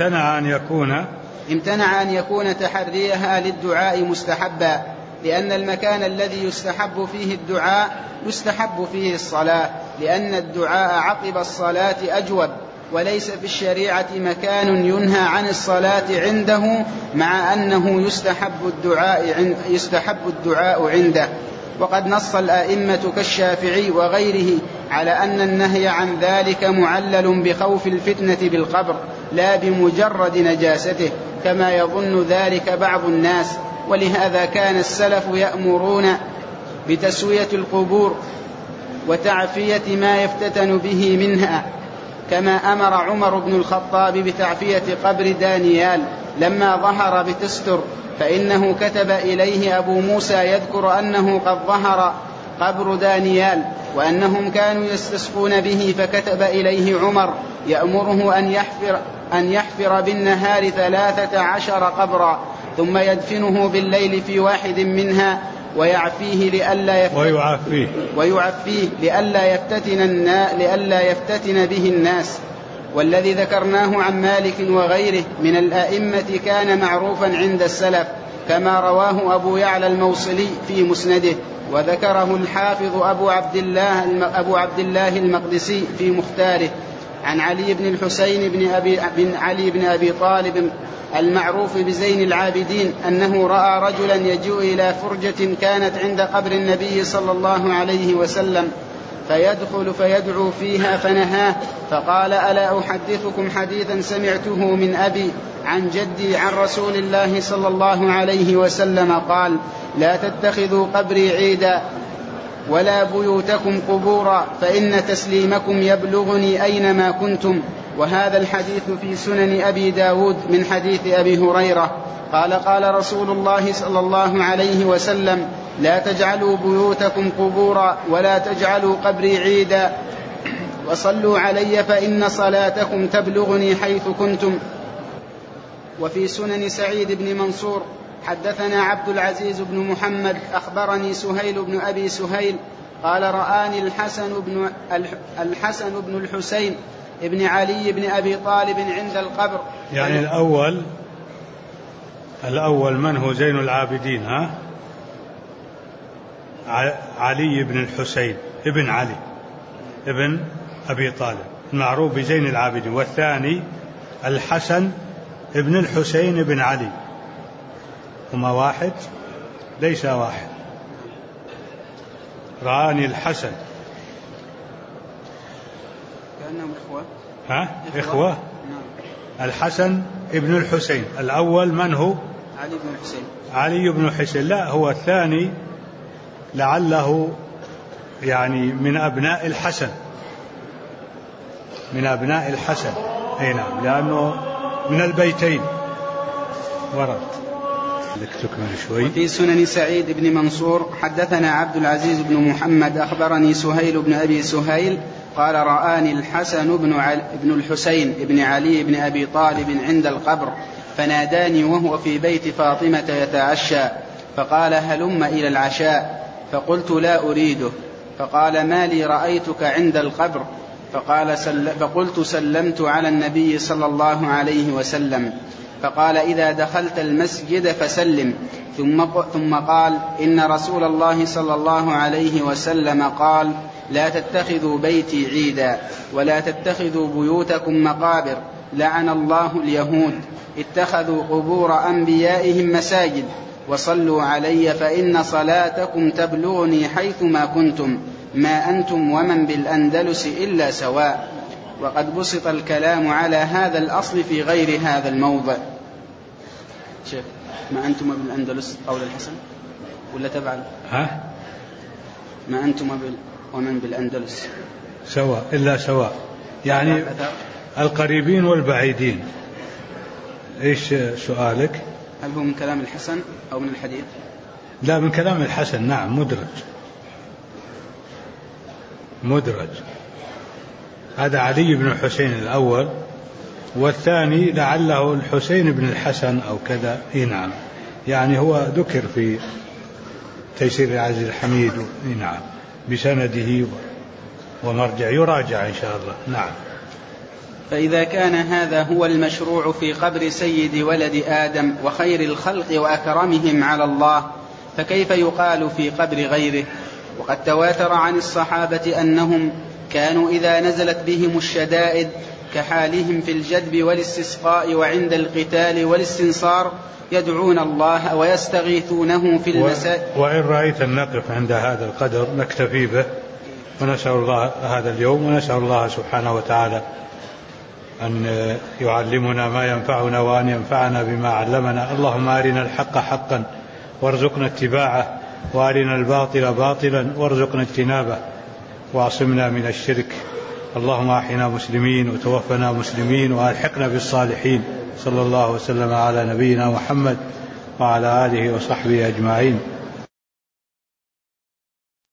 امتنع أن يكون تحريها للدعاء مستحبا، لأن المكان الذي يستحب فيه الدعاء يستحب فيه الصلاة، لأن الدعاء عقب الصلاة أجوب، وليس في الشريعة مكان ينهى عن الصلاة عنده مع أنه يستحب الدعاء عنده. وقد نص الأئمة كالشافعي وغيره على أن النهي عن ذلك معلل بخوف الفتنة بالقبر لا بمجرد نجاسته، كما يظن ذلك بعض الناس. ولهذا كان السلف يأمرون بتسوية القبور وتعفية ما يفتتن به منها، كما أمر عمر بن الخطاب بتعفية قبر دانيال لما ظهر بتستر، فإنه كتب إليه أبو موسى يذكر أنه قد ظهر قبر دانيال وأنهم كانوا يستسقون به، فكتب إليه عمر يأمره أن يحفر بالنهار 13 قبرا، ثم يدفنه بالليل في واحد منها ويعفيه لئلا يفتتن به الناس. والذي ذكرناه عن مالك وغيره من الأئمة كان معروفا عند السلف، كما رواه أبو يعلى الموصلي في مسنده، وذكره الحافظ أبو عبد الله المقدسي في مختاره عن علي بن الحسين بن علي بن أبي طالب المعروف بزين العابدين أنه رأى رجلا يجيء إلى فرجة كانت عند قبر النبي صلى الله عليه وسلم، فيدخل فيدعو فيها فنهاه، فقال: ألا أحدثكم حديثا سمعته من أبي عن جدي عن رسول الله صلى الله عليه وسلم قال: لا تتخذوا قبري عيدا ولا بيوتكم قبورا، فإن تسليمكم يبلغني أينما كنتم. وهذا الحديث في سنن أبي داود من حديث أبي هريرة قال رسول الله صلى الله عليه وسلم: لا تجعلوا بيوتكم قبورا ولا تجعلوا قبري عيدا، وصلوا علي فإن صلاتكم تبلغني حيث كنتم. وفي سنن سعيد بن منصور حدثنا عبد العزيز بن محمد أخبرني سهيل بن أبي سهيل قال: رآني الحسن بن الحسين ابن علي بن أبي طالب عند القبر. يعني الأول من هو زين العابدين؟ علي بن الحسين ابن علي ابن أبي طالب المعروف بزين العابدين، والثاني الحسن ابن الحسين ابن علي. هما واحد؟ ليس واحد. رآني الحسن. كأنهم إخوة. إخوة؟ نعم. الحسن ابن الحسين الأول من هو؟ علي بن الحسين. علي بن الحسين. لا، هو الثاني لعله يعني من أبناء الحسن، من أبناء الحسن. أي نعم، لأنه من البيتين ورد. وفي سنن سعيد بن منصور حدثنا عبد العزيز بن محمد أخبرني سهيل بن أبي سهيل قال رآني الحسن بن الحسين بن علي بن أبي طالب عند القبر فناداني وهو في بيت فاطمة يتعشى فقال هلم إلى العشاء، فقلت لا أريده، فقال ما لي رأيتك عند القبر، فقلت سلمت على النبي صلى الله عليه وسلم، فقال إذا دخلت المسجد فسلم، ثم قال إن رسول الله صلى الله عليه وسلم قال لا تتخذوا بيتي عيدا ولا تتخذوا بيوتكم مقابر، لعن الله اليهود اتخذوا قبور أنبيائهم مساجد، وصلوا علي فإن صلاتكم تبلغني حيثما كنتم، ما أنتم ومن بالأندلس إلا سواء. وقد بسط الكلام على هذا الأصل في غير هذا الموضع. شيخ، ما أنتم بالأندلس قول الحسن ولا تبعل؟ ما أنتم ومن بالأندلس سواء إلا سواء، يعني القريبين والبعيدين. إيش سؤالك؟ هل هو من كلام الحسن أو من الحديث؟ لا، من كلام الحسن. نعم، مدرج. هذا علي بن الحسين الأول، والثاني لعله الحسين بن الحسن أو كذا. نعم، يعني هو ذكر في تيسير العزيز الحميد. نعم، بسنده ومرجع، يراجع إن شاء الله. نعم. فإذا كان هذا هو المشروع في قبر سيد ولد آدم وخير الخلق وأكرمهم على الله، فكيف يقال في قبر غيره؟ وقد تواتر عن الصحابة أنهم كانوا إذا نزلت بهم الشدائد كحالهم في الجدب والاستسقاء وعند القتال والاستنصار يدعون الله ويستغيثونه في المساء. وإن رأيت أن نقف عند هذا القدر نكتفي به، ونسأل الله هذا اليوم، ونسأل الله سبحانه وتعالى أن يعلمنا ما ينفعنا وأن ينفعنا بما علمنا. اللهم أرنا الحق حقا وارزقنا اتباعه، وأرنا الباطل باطلا وارزقنا اجتنابه، واعصمنا من الشرك. اللهم أحينا مسلمين وتوفنا مسلمين وألحقنا بالصالحين. صلى الله وسلم على نبينا محمد وعلى آله وصحبه أجمعين.